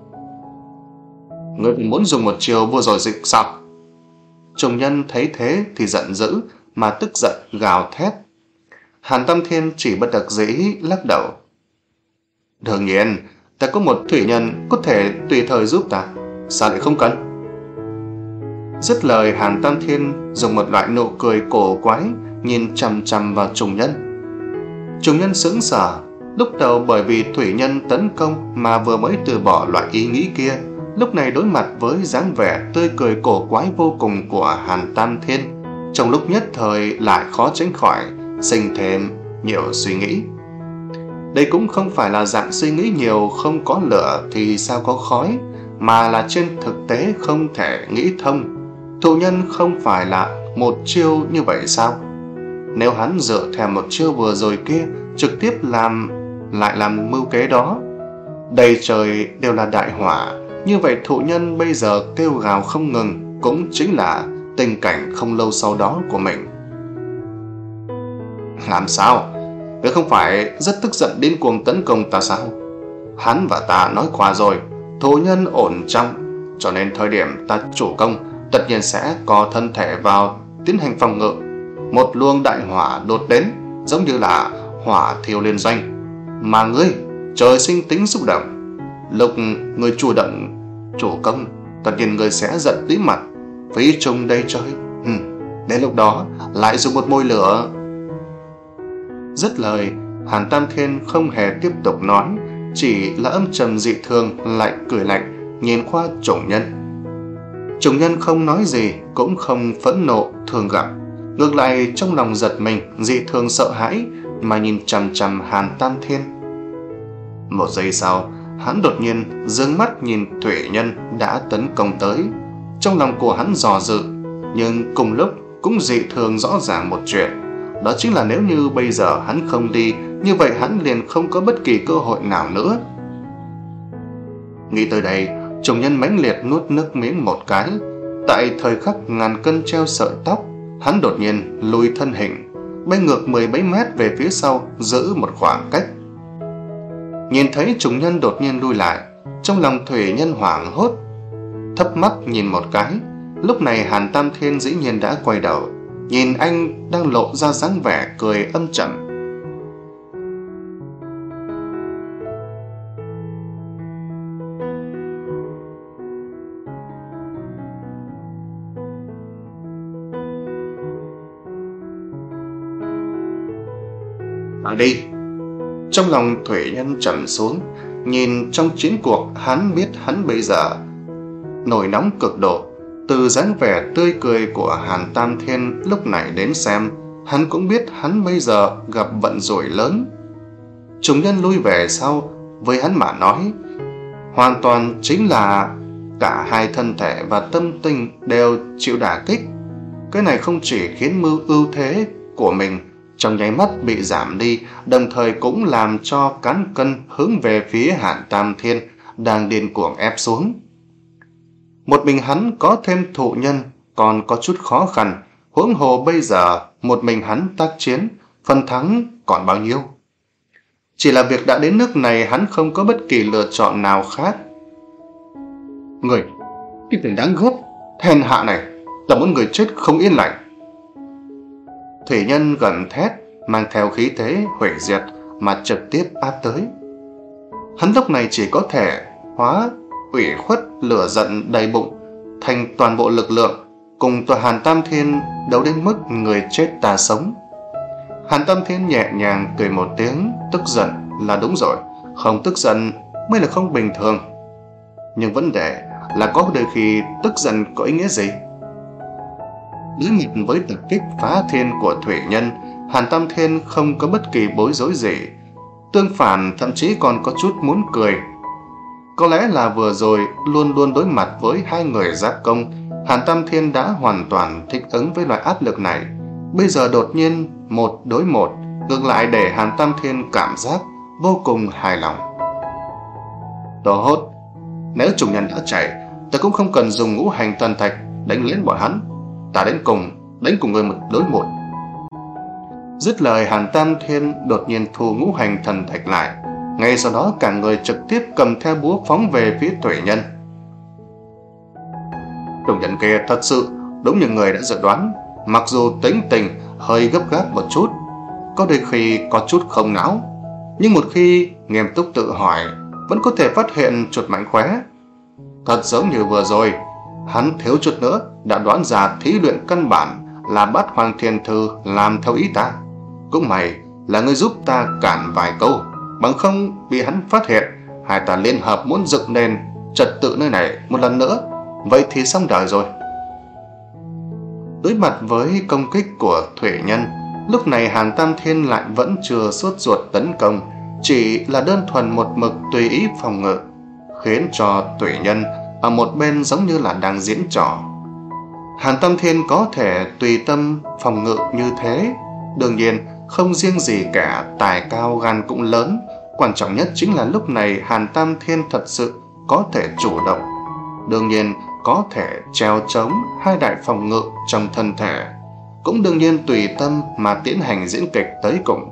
Ngươi muốn dùng một chiều vừa rồi dịch sao? Trùng nhân thấy thế thì giận dữ mà tức giận gào thét. Hàn Tam Thiên chỉ bất đắc dĩ lắc đầu. Đương nhiên, ta có một thủy nhân có thể tùy thời giúp ta, sao lại không cần? Dứt lời, Hàn Tam Thiên dùng một loại nụ cười cổ quái nhìn chằm chằm vào trùng nhân. Trùng nhân sững sờ, lúc đầu bởi vì thủy nhân tấn công mà vừa mới từ bỏ loại ý nghĩ kia, lúc này đối mặt với dáng vẻ tươi cười cổ quái vô cùng của Hàn Tam Thiên, trong lúc nhất thời lại khó tránh khỏi sinh thêm nhiều suy nghĩ. Đây cũng không phải là dạng suy nghĩ nhiều không có lửa thì sao có khói, mà là trên thực tế không thể nghĩ thông. Thụ nhân không phải là một chiêu như vậy sao? Nếu hắn dựa theo một chiêu vừa rồi kia trực tiếp làm lại làm mưu kế đó, đầy trời đều là đại hỏa, như vậy thụ nhân bây giờ kêu gào không ngừng cũng chính là tình cảnh không lâu sau đó của mình. Làm sao? Ngươi không phải rất tức giận điên cuồng tấn công ta sao? Hắn và ta nói qua rồi, thụ nhân ổn trọng, cho nên thời điểm ta chủ công tất nhiên sẽ có thân thể vào tiến hành phòng ngự. Một luồng đại hỏa đột đến, giống như là hỏa thiêu liên doanh, mà ngươi trời sinh tính xúc động. Lúc ngươi chủ động chủ công, tất nhiên ngươi sẽ giận tí mặt, phí trùng đây trời. Ừ, đến lúc đó lại dùng một môi lửa. Dứt lời, Hàn Tam Thiên không hề tiếp tục nói, chỉ là âm trầm dị thường lại cười lạnh nhìn qua Trùng Nhân. Trùng Nhân không nói gì, cũng không phẫn nộ thường gặp, ngược lại trong lòng giật mình dị thường sợ hãi mà nhìn chằm chằm Hàn Tam Thiên. Một giây sau, hắn đột nhiên dương mắt nhìn Thủy Nhân đã tấn công tới. Trong lòng của hắn dò dự, nhưng cùng lúc cũng dị thường rõ ràng một chuyện, đó chính là nếu như bây giờ hắn không đi, như vậy hắn liền không có bất kỳ cơ hội nào nữa. Nghĩ tới đây, Trùng Nhân mãnh liệt nuốt nước miếng một cái. Tại thời khắc ngàn cân treo sợi tóc, hắn đột nhiên lùi thân hình, bay ngược mười mấy mét về phía sau, giữ một khoảng cách. Nhìn thấy Trùng Nhân đột nhiên lui lại, trong lòng Thủy Nhân hoảng hốt, thấp mắt nhìn một cái. Lúc này Hàn Tam Thiên dĩ nhiên đã quay đầu, nhìn anh đang lộ ra dáng vẻ cười âm trầm. Đi. Trong lòng Thủy Nhân trầm xuống, nhìn trong chiến cuộc hắn biết hắn bây giờ nổi nóng cực độ. Từ dáng vẻ tươi cười của Hàn Tam Thiên lúc này đến xem, hắn cũng biết hắn bây giờ gặp vận rủi lớn. Trùng Nhân lui về sau, với hắn mà nói, hoàn toàn chính là cả hai thân thể và tâm tình đều chịu đả kích. Cái này không chỉ khiến mưu ưu thế của mình trong nháy mắt bị giảm đi, đồng thời cũng làm cho cán cân hướng về phía Hàn Tam Thiên đang điên cuồng ép xuống. Một mình hắn có thêm Thụ Nhân còn có chút khó khăn, huống hồ bây giờ một mình hắn tác chiến, phần thắng còn bao nhiêu? Chỉ là việc đã đến nước này, hắn không có bất kỳ lựa chọn nào khác. Người, cái tên đáng ghét, hèn hạ này, là muốn người chết không yên lành. Thủy Nhân gần thét, mang theo khí thế hủy diệt mà trực tiếp áp tới. Hắn lúc này chỉ có thể hóa ủy khuất lửa giận đầy bụng thành toàn bộ lực lượng, cùng tòa Hàn Tam Thiên đấu đến mức người chết ta sống. Hàn Tam Thiên nhẹ nhàng cười một tiếng, tức giận là đúng rồi, không tức giận mới là không bình thường. Nhưng vấn đề là có đôi khi tức giận có ý nghĩa gì? Đối mặt với tập kích phá thiên của Thủy Nhân, Hàn Tam Thiên không có bất kỳ bối rối gì, tương phản thậm chí còn có chút muốn cười. Có lẽ là vừa rồi luôn luôn đối mặt với hai người giáp công, Hàn Tam Thiên đã hoàn toàn thích ứng với loại áp lực này. Bây giờ đột nhiên một đối một, ngược lại để Hàn Tam Thiên cảm giác vô cùng hài lòng. Tốt, nếu Trùng Nhân đã chạy, ta cũng không cần dùng ngũ hành thần thạch đánh lên bọn hắn. Ta đến cùng, đánh cùng người một đối một. Dứt lời, Hàn Tam Thiên đột nhiên thu ngũ hành thần thạch lại. Ngay sau đó cả người trực tiếp cầm theo búa phóng về phía Thủy Nhân. Trùng Nhân kia thật sự đúng như người đã dự đoán, mặc dù tính tình hơi gấp gáp một chút, có đôi khi có chút không não, nhưng một khi nghiêm túc tự hỏi vẫn có thể phát hiện chuột mánh khóe. Thật giống như vừa rồi, hắn thiếu chút nữa đã đoán ra thí luyện căn bản là Bát Hoang Thiên Thư làm theo ý ta. Cũng may là ngươi giúp ta cản vài câu, bằng không bị hắn phát hiện, hai ta liên hợp muốn dựng nên trật tự nơi này một lần nữa, vậy thì xong đời rồi. Đối mặt với công kích của Thủy Nhân, lúc này Hàn Tam Thiên lại vẫn chưa sốt ruột tấn công, chỉ là đơn thuần một mực tùy ý phòng ngự, khiến cho Thủy Nhân ở một bên giống như là đang diễn trò. Hàn Tam Thiên có thể tùy tâm phòng ngự như thế, đương nhiên không riêng gì cả, tài cao gan cũng lớn. Quan trọng nhất chính là lúc này Hàn Tam Thiên thật sự có thể chủ động, đương nhiên có thể treo chống hai đại phòng ngự trong thân thể, cũng đương nhiên tùy tâm mà tiến hành diễn kịch tới cùng.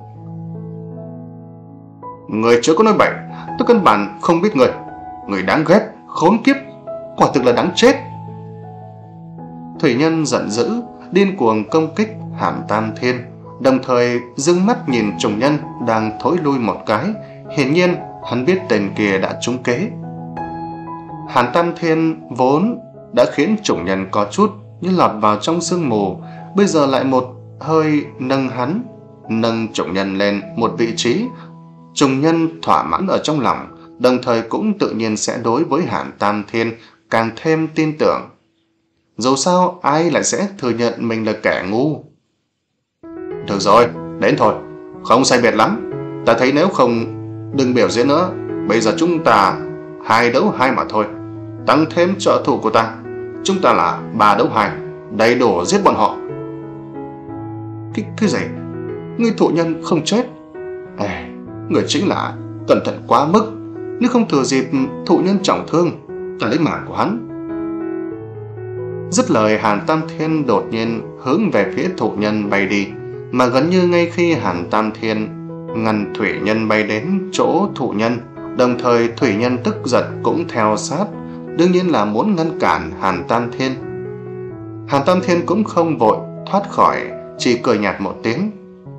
Người chớ có nói bậy, tôi căn bản không biết người. Người đáng ghét, khốn kiếp, quả thực là đáng chết. Thủy Nhân giận dữ, điên cuồng công kích Hàn Tam Thiên, đồng thời dương mắt nhìn Trùng Nhân đang thối lui một cái. Hiển nhiên hắn biết tên kia đã trúng kế. Hàn Tam Thiên vốn đã khiến Trùng Nhân có chút như lọt vào trong sương mù, bây giờ lại một hơi nâng hắn, nâng Trùng Nhân lên một vị trí. Trùng Nhân thỏa mãn ở trong lòng, đồng thời cũng tự nhiên sẽ đối với Hàn Tam Thiên càng thêm tin tưởng. Dù sao ai lại sẽ thừa nhận mình là kẻ ngu. Được rồi, đến thôi, không sai biệt lắm. Ta thấy nếu không đừng biểu diễn nữa, bây giờ chúng ta hai đấu hai mà thôi. Tăng thêm trợ thủ của ta, chúng ta là ba đấu hai, đầy đủ giết bọn họ. Cái, cái gì? Ngươi Thụ Nhân không chết? Ê, người chính là cẩn thận quá mức, nếu không thừa dịp Thụ Nhân trọng thương, ta lấy mạng của hắn. Dứt lời, Hàn Tam Thiên đột nhiên hướng về phía Thụ Nhân bay đi, mà gần như ngay khi Hàn Tam Thiên ngăn Thủy Nhân bay đến chỗ Thụ Nhân, đồng thời Thủy Nhân tức giận cũng theo sát, đương nhiên là muốn ngăn cản Hàn Tam Thiên. Hàn Tam Thiên cũng không vội thoát khỏi, chỉ cười nhạt một tiếng.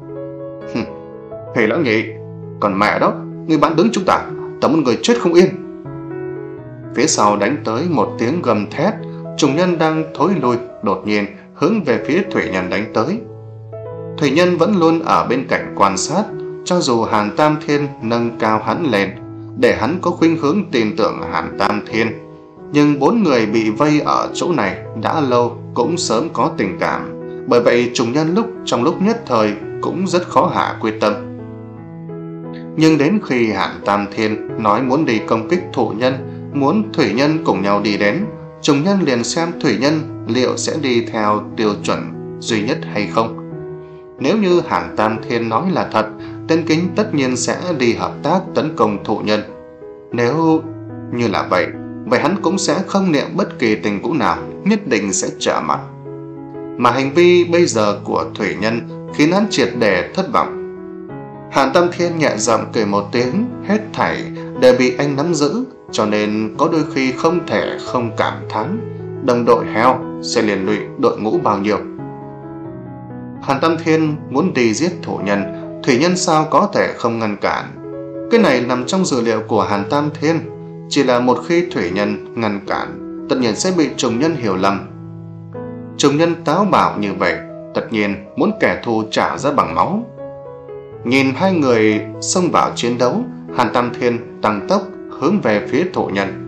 Hề lão nhị, còn mẹ đó, ngươi bán đứng chúng ta, ta muốn người chết không yên. Phía sau đánh tới một tiếng gầm thét. Trùng Nhân đang thối lui đột nhiên hướng về phía Thủy Nhân đánh tới. Thủy Nhân vẫn luôn ở bên cạnh quan sát, cho dù Hàn Tam Thiên nâng cao hắn lên để hắn có khuynh hướng tin tưởng Hàn Tam Thiên, nhưng bốn người bị vây ở chỗ này đã lâu cũng sớm có tình cảm, bởi vậy Trùng Nhân lúc trong lúc nhất thời cũng rất khó hạ quyết tâm. Nhưng đến khi Hàn Tam Thiên nói muốn đi công kích Thụ Nhân, muốn Thủy Nhân cùng nhau đi đến, Trùng Nhân liền xem Thủy Nhân liệu sẽ đi theo tiêu chuẩn duy nhất hay không. Nếu như Hàn Tam Thiên nói là thật, tên Kính tất nhiên sẽ đi hợp tác tấn công Thụ Nhân. Nếu như là vậy, vậy hắn cũng sẽ không niệm bất kỳ tình cũ nào, nhất định sẽ trở mặt. Mà hành vi bây giờ của Thủy Nhân khiến hắn triệt để thất vọng. Hàn Tam Thiên nhẹ giọng cười một tiếng, hết thảy đều bị anh nắm giữ, cho nên có đôi khi không thể không cảm thán đồng đội heo sẽ liên lụy đội ngũ bao nhiêu. Hàn Tam Thiên muốn đi giết Thụ Nhân, Thủy Nhân sao có thể không ngăn cản. Cái này nằm trong dự liệu của Hàn Tam Thiên, chỉ là một khi Thủy Nhân ngăn cản, tất nhiên sẽ bị Trùng Nhân hiểu lầm. Trùng Nhân táo bạo như vậy, tất nhiên muốn kẻ thù trả giá bằng máu. Nhìn hai người xông vào chiến đấu, Hàn Tam Thiên tăng tốc hướng về phía Thụ Nhân.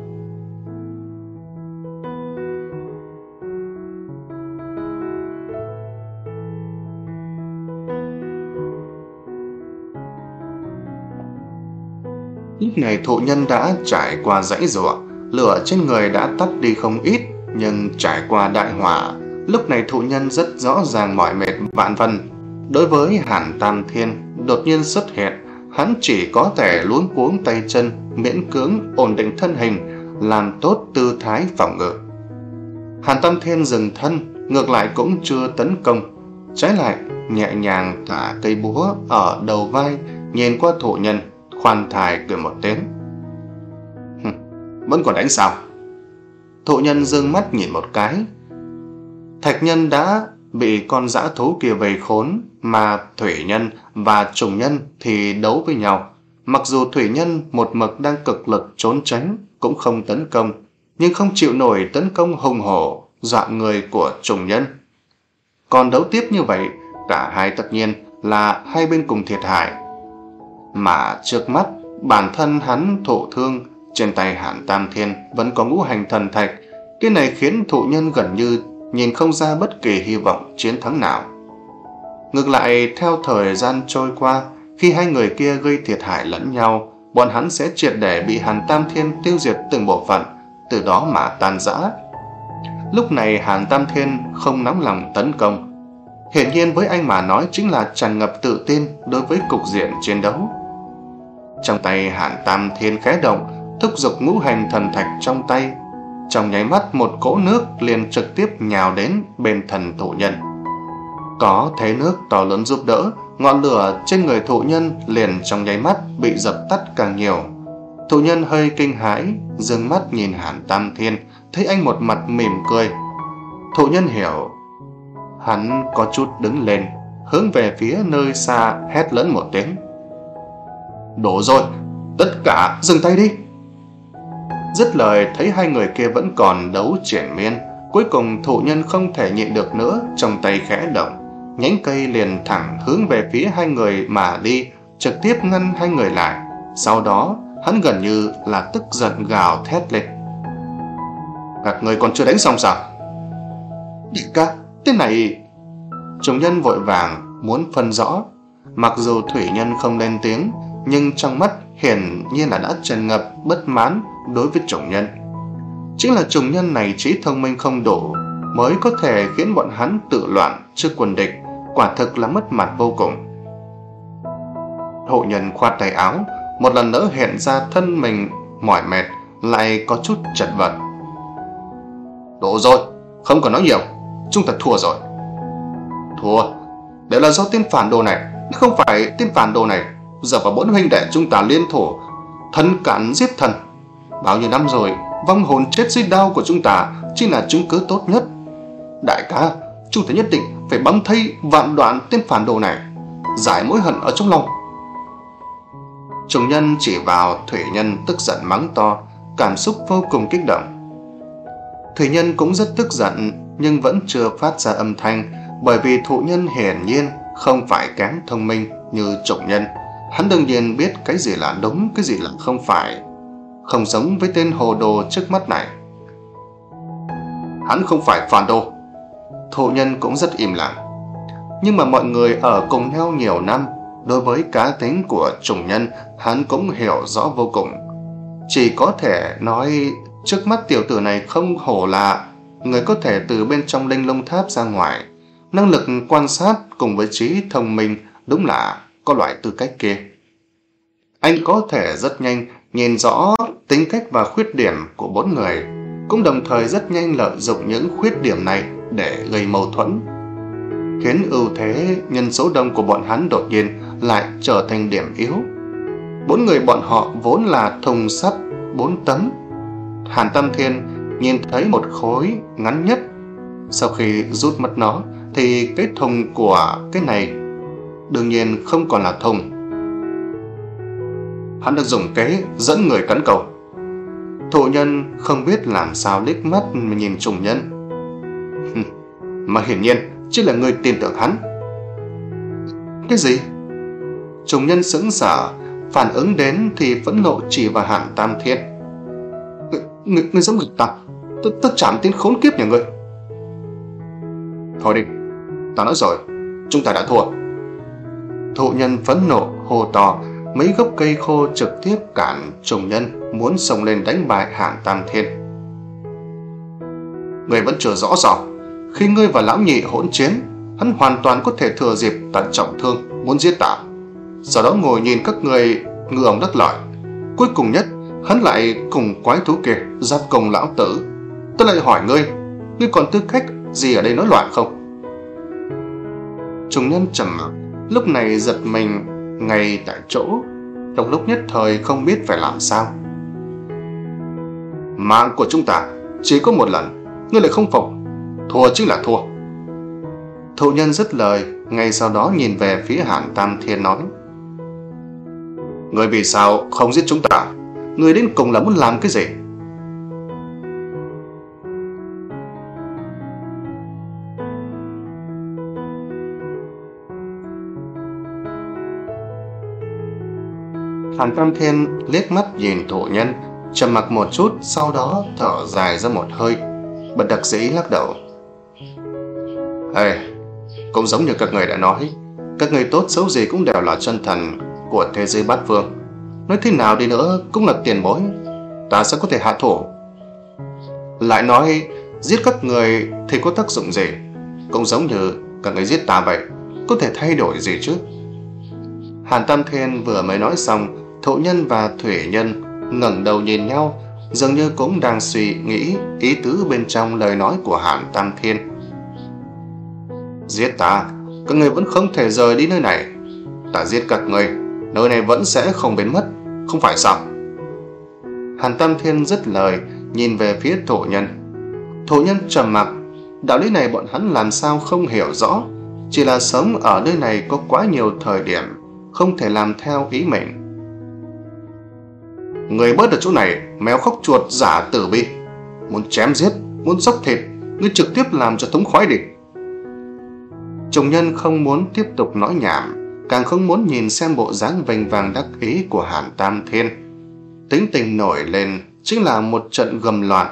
Lúc này Thụ Nhân đã trải qua dãy giụa, lửa trên người đã tắt đi không ít, nhưng trải qua đại hỏa, lúc này Thụ Nhân rất rõ ràng mỏi mệt vạn phần. Đối với Hàn Tam Thiên đột nhiên xuất hiện, hắn chỉ có thể luống cuống tay chân, miễn cưỡng ổn định thân hình, làm tốt tư thái phòng ngự. Hàn Tam Thiên dừng thân, ngược lại cũng chưa tấn công, trái lại nhẹ nhàng thả cây búa ở đầu vai, nhìn qua Thụ Nhân, khoan thai cười một tiếng. Vẫn còn đánh sao? Thụ Nhân dương mắt nhìn một cái. Thạch Nhân đã bị con dã thú kia vây khốn, mà Thủy Nhân và Trùng Nhân thì đấu với nhau. Mặc dù Thủy Nhân một mực đang cực lực trốn tránh, cũng không tấn công, nhưng không chịu nổi tấn công hùng hổ, dọa người của Trùng Nhân. Còn đấu tiếp như vậy, cả hai tất nhiên là hai bên cùng thiệt hại. Mà trước mắt, bản thân hắn thụ thương, Trên tay Hàn Tam Thiên vẫn có ngũ hành thần thạch. Cái này khiến thụ nhân gần như nhìn không ra bất kỳ hy vọng chiến thắng nào. Ngược lại, theo thời gian trôi qua, khi hai người kia gây thiệt hại lẫn nhau, bọn hắn sẽ triệt để bị Hàn Tam Thiên tiêu diệt từng bộ phận, từ đó mà tan rã. Lúc này Hàn Tam Thiên không nóng lòng tấn công. Hiển nhiên với anh mà nói chính là tràn ngập tự tin đối với cục diện chiến đấu. Trong tay Hàn Tam Thiên khẽ động, thúc giục ngũ hành thần thạch trong tay. Trong nháy mắt một cỗ nước liền trực tiếp nhào đến bên thần thụ nhân. Có thế nước to lớn giúp đỡ, ngọn lửa trên người thụ nhân liền trong nháy mắt bị dập tắt càng nhiều. Thụ nhân hơi kinh hãi, dừng mắt nhìn Hàn Tam Thiên, thấy anh một mặt mỉm cười. Thụ nhân hiểu. Hắn có chút đứng lên, hướng về phía nơi xa hét lớn một tiếng. Đổ rồi, tất cả dừng tay đi. Dứt lời, thấy hai người kia vẫn còn đấu triển miên, cuối cùng thụ nhân không thể nhịn được nữa, trong tay khẽ động, nhánh cây liền thẳng hướng về phía hai người mà đi, trực tiếp ngăn hai người lại. Sau đó hắn gần như là tức giận gào thét lên. Các người còn chưa đánh xong sao? Đại ca, thế này... Trùng nhân vội vàng muốn phân rõ. Mặc dù thủy nhân không lên tiếng, nhưng trong mắt hiển nhiên là đã tràn ngập bất mãn đối với trùng nhân. Chính là trùng nhân này trí thông minh không đủ, mới có thể khiến bọn hắn tự loạn trước quân địch, quả thực là mất mặt vô cùng. Thụ nhân khoát tay áo, một lần nữa hiện ra thân mình mỏi mệt, lại có chút chật vật. Đủ rồi, không còn nói nhiều, chúng ta thua rồi. Thua, đều là do tên phản đồ này. Nếu không phải tên phản đồ này, giờ vào bốn huynh đệ chúng ta liên thủ, thân cản giết thần. Bao nhiêu năm rồi, vong hồn chết dưới đao của chúng ta chính là chứng cứ tốt nhất. Đại ca, chúng ta nhất định phải băm thây vạn đoạn tên phản đồ này, giải mối hận ở trong lòng. Trùng nhân chỉ vào thủy nhân tức giận mắng to, cảm xúc vô cùng kích động. Thủy nhân cũng rất tức giận, nhưng vẫn chưa phát ra âm thanh, bởi vì thụ nhân hiển nhiên không phải kém thông minh như trùng nhân. Hắn đương nhiên biết cái gì là đúng, cái gì là không phải, không giống với tên hồ đồ trước mắt này. Hắn không phải phản đồ. Thụ nhân cũng rất im lặng. Nhưng mà mọi người ở cùng nhau nhiều năm, đối với cá tính của trùng nhân hắn cũng hiểu rõ vô cùng. Chỉ có thể nói trước mắt tiểu tử này không hổ là người có thể từ bên trong linh lung tháp ra ngoài. Năng lực quan sát cùng với trí thông minh đúng là có loại tư cách kia. Anh có thể rất nhanh nhìn rõ tính cách và khuyết điểm của bốn người, cũng đồng thời rất nhanh lợi dụng những khuyết điểm này để gây mâu thuẫn, khiến ưu thế nhân số đông của bọn hắn đột nhiên lại trở thành điểm yếu. Bốn người bọn họ vốn là thùng sắt bốn tấm. Hàn Tam Thiên nhìn thấy một khối ngắn nhất, sau khi rút mất nó thì cái thùng của cái này đương nhiên không còn là thùng. Hắn đã dùng kế dẫn người cắn cầu. Thụ nhân không biết làm sao liếc mắt mà nhìn trùng nhân, mà hiển nhiên chỉ là người tin tưởng hắn. Cái gì? Trùng nhân sững sờ, phản ứng đến thì phẫn nộ chỉ vào Hàn Tam Thiên. Người, người giống nghịch tặc, tôi tôi chạm tên khốn kiếp nhà ngươi. Thôi đi, ta nói rồi, chúng ta đã thua. Thụ nhân phẫn nộ hô to, mấy gốc cây khô trực tiếp cản trùng nhân muốn xông lên đánh bại Hàn Tam Thiên. Người vẫn chưa rõ sao? Khi ngươi và lão nhị hỗn chiến, hắn hoàn toàn có thể thừa dịp ta trọng thương muốn giết ta, sau đó ngồi nhìn các người ngư ông đắc lợi. Cuối cùng nhất, hắn lại cùng quái thú kia giáp công lão tử. Tôi lại hỏi ngươi, ngươi còn tư cách gì ở đây nói loạn không? Trùng nhân trầm mặc, lúc này giật mình ngay tại chỗ, trong lúc nhất thời không biết phải làm sao. Mạng của chúng ta chỉ có một lần, ngươi lại không phục, thua chính là thua. Thụ nhân dứt lời, ngay sau đó nhìn về phía Hàn Tam Thiên nói: Ngươi vì sao không giết chúng ta? Ngươi đến cùng là muốn làm cái gì? Hàn Tam Thiên liếc mắt nhìn thụ nhân, trầm mặc một chút, sau đó thở dài ra một hơi, bất đắc dĩ lắc đầu. Hey, cũng giống như các người đã nói, các người tốt xấu gì cũng đều là chân thần của thế giới bát phương. Nói thế nào đi nữa cũng là tiền bối, ta sẽ có thể hạ thủ. Lại nói giết các người thì có tác dụng gì? Cũng giống như các người giết ta vậy, có thể thay đổi gì chứ? Hàn Tam Thiên vừa mới nói xong, Thụ Nhân và Thủy Nhân ngẩng đầu nhìn nhau, dường như cũng đang suy nghĩ ý tứ bên trong lời nói của Hàn Tam Thiên. Giết ta, các người vẫn không thể rời đi nơi này. Ta giết các người, nơi này vẫn sẽ không biến mất, không phải sao? Hàn Tam Thiên dứt lời, nhìn về phía Thụ Nhân. Thụ Nhân trầm mặc, đạo lý này bọn hắn làm sao không hiểu rõ, chỉ là sống ở nơi này có quá nhiều thời điểm không thể làm theo ý mình. Người bớt ở chỗ này, mèo khóc chuột giả tử bi. Muốn chém giết, muốn dốc thịt, ngươi trực tiếp làm cho thống khoái đi. Trùng Nhân không muốn tiếp tục nói nhảm, càng không muốn nhìn xem bộ dáng vênh vang đắc ý của Hàn Tam Thiên. Tính tình nổi lên chính là một trận gầm loạn.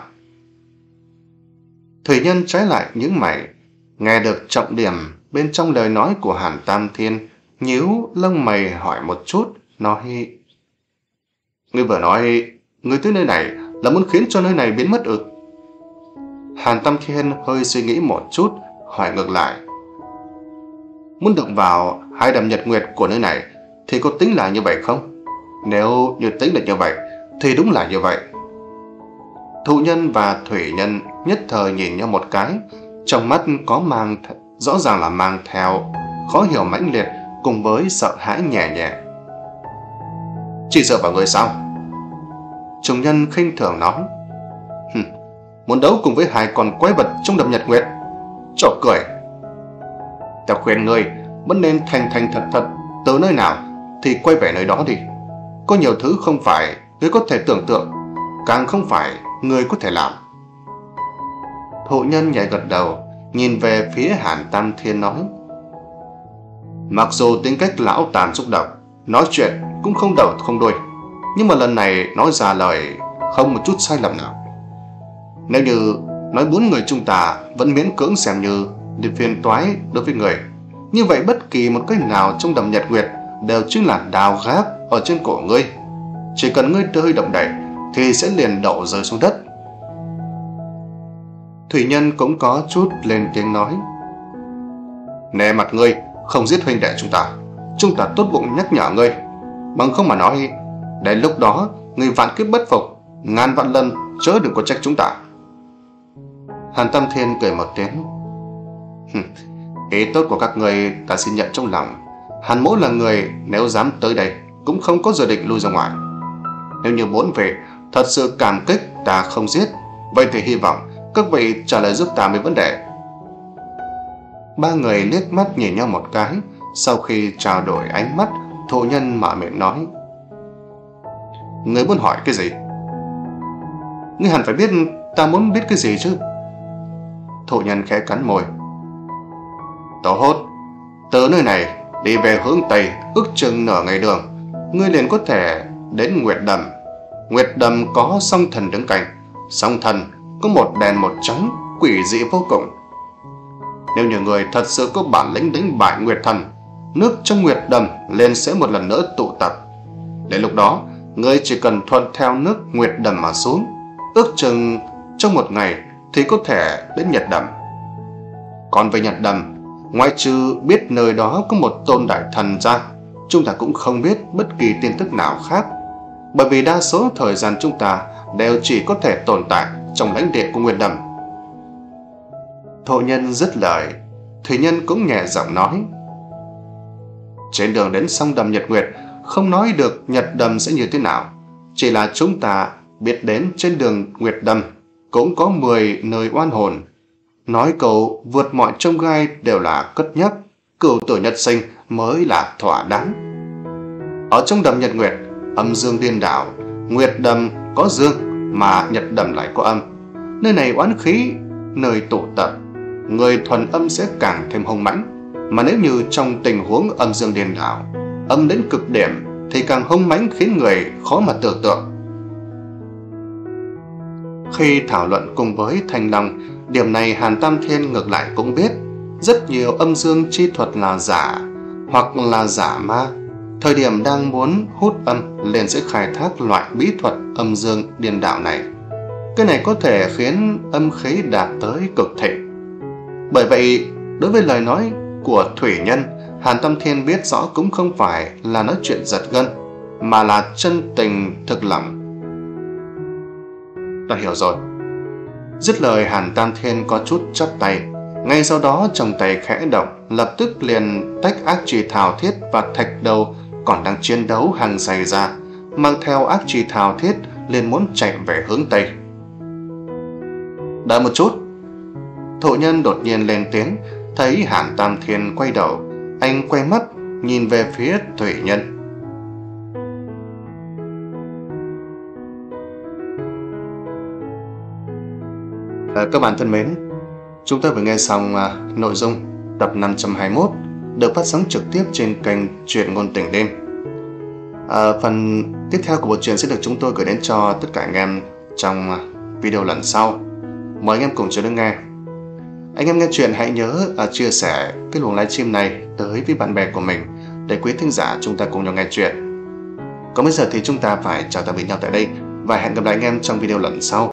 Thủy Nhân trái lại nhướng mày, nghe được trọng điểm bên trong lời nói của Hàn Tam Thiên, nhíu lông mày hỏi một chút, nói: Ngươi vừa nói ngươi tới nơi này là muốn khiến cho nơi này biến mất ư? Hàn Tam Thiên hơi suy nghĩ một chút, hỏi ngược lại: Muốn động vào hai đầm nhật nguyệt của nơi này thì có tính là như vậy không? Nếu như tính là như vậy thì đúng là như vậy. Thụ Nhân và Thủy Nhân nhất thời nhìn nhau một cái, trong mắt có mang rõ ràng là mang theo khó hiểu mãnh liệt cùng với sợ hãi nhẹ nhẹ. Chỉ sợ vào người sao? Trùng Nhân khinh thường nói: Muốn đấu cùng với hai con quái vật trong đầm nhật nguyệt? Trò cười. Ta khuyên ngươi vẫn nên thành thành thật thật, từ nơi nào thì quay về nơi đó đi. Có nhiều thứ không phải ngươi có thể tưởng tượng, càng không phải ngươi có thể làm. Thụ Nhân nhẹ gật đầu, nhìn về phía Hàn Tam Thiên nói: Mặc dù tính cách lão tàn xúc động, nói chuyện cũng không đầu không đuôi, nhưng mà lần này nói ra lời không một chút sai lầm nào. Nếu như nói bốn người chúng ta vẫn miễn cưỡng xem như đi phiền toái đối với người, như vậy bất kỳ một cái nào trong đầm nhật nguyệt đều chính là đào gác ở trên cổ ngươi. Chỉ cần ngươi hơi động đậy thì sẽ liền đổ rơi xuống đất. Thủy Nhân cũng có chút lên tiếng nói: Nề mặt ngươi không giết huynh đệ chúng ta, chúng ta tốt bụng nhắc nhở ngươi, bằng không mà nói đến lúc đó ngươi vạn kiếp bất phục, ngàn vạn lần chớ đừng có trách chúng ta. Hàn Tam Thiên cười một tiếng: Ý tốt của các người ta xin nhận trong lòng. Hàn mỗ là người nếu dám tới đây cũng không có dự định lui ra ngoài. Nếu như bốn vị thật sự cảm kích ta không giết, vậy thì hy vọng các vị trả lời giúp ta mấy vấn đề. Ba người liếc mắt nhìn nhau một cái, sau khi trao đổi ánh mắt, Thụ Nhân mở miệng nói: Ngươi muốn hỏi cái gì? Ngươi hẳn phải biết ta muốn biết cái gì chứ? Thụ Nhân khẽ cắn môi: Tốt, từ nơi này đi về hướng Tây ước chừng nửa ngày đường, ngươi liền có thể đến Nguyệt Đầm. Nguyệt Đầm có song thần đứng cạnh, song thần có một đèn một trắng, quỷ dị vô cùng. Nếu như người thật sự có bản lĩnh đánh bại Nguyệt Thần, nước trong Nguyệt Đầm lên sẽ một lần nữa tụ tập. Đến lúc đó, người chỉ cần thuận theo nước Nguyệt Đầm mà xuống, ước chừng trong một ngày thì có thể đến Nhật Đầm. Còn về Nhật Đầm, ngoại trừ biết nơi đó có một tôn đại thần ra, chúng ta cũng không biết bất kỳ tin tức nào khác, bởi vì đa số thời gian chúng ta đều chỉ có thể tồn tại trong lãnh địa của Nguyệt Đầm. Thụ Nhân dứt lời, Thủy Nhân cũng nhẹ giọng nói: Trên đường đến sông đầm Nhật Nguyệt, không nói được Nhật Đầm sẽ như thế nào, chỉ là chúng ta biết đến trên đường Nguyệt Đầm cũng có mười nơi oan hồn. Nói câu vượt mọi chông gai đều là cất nhắc, cửu tử nhật sinh mới là thỏa đáng. Ở trong đầm Nhật Nguyệt, âm dương điên đảo, Nguyệt Đầm có dương mà Nhật Đầm lại có âm. Nơi này oán khí nơi tụ tập, người thuần âm sẽ càng thêm hung mãnh, mà nếu như trong tình huống âm dương điên đảo, âm đến cực điểm thì càng hung mãnh khiến người khó mà tưởng tượng. khi thảo luận cùng với Thanh Long, điểm này Hàn Tam Thiên ngược lại cũng biết. Rất nhiều âm dương chi thuật là giả, hoặc là giả ma. Thời điểm đang muốn hút âm, liền sẽ khai thác loại bí thuật âm dương điên đạo này. Cái này có thể khiến âm khí đạt tới cực thịnh. Bởi vậy, đối với lời nói của Thủy Nhân, Hàn Tam Thiên biết rõ cũng không phải là nói chuyện giật gân, mà là chân tình thực lòng. Ta hiểu rồi. Dứt lời, Hàn Tam Thiên có chút chắp tay. Ngay sau đó trong tay khẽ động, lập tức liền tách ác trì thảo thiết và thạch đầu còn đang chiến đấu hăng say ra, mang theo ác trì thảo thiết liền muốn chạy về hướng Tây. Đợi một chút. Thổ Nhân đột nhiên lên tiếng. Thấy Hàn Tam Thiên quay đầu, anh quay mắt nhìn về phía Thủy Nhân. À, các bạn thân mến, chúng ta vừa nghe xong à, nội dung tập năm trăm hai mươi mốt được phát sóng trực tiếp trên kênh Truyện Ngôn Tình Đêm. À, phần tiếp theo của bộ truyện sẽ được chúng tôi gửi đến cho tất cả anh em trong à, video lần sau. Mời anh em cùng chờ đón nghe. Anh em nghe chuyện hãy nhớ à, chia sẻ cái luồng livestream này tới với bạn bè của mình để quý thính giả chúng ta cùng nhau nghe chuyện. Còn bây giờ thì chúng ta phải chào tạm biệt nhau tại đây và hẹn gặp lại anh em trong video lần sau.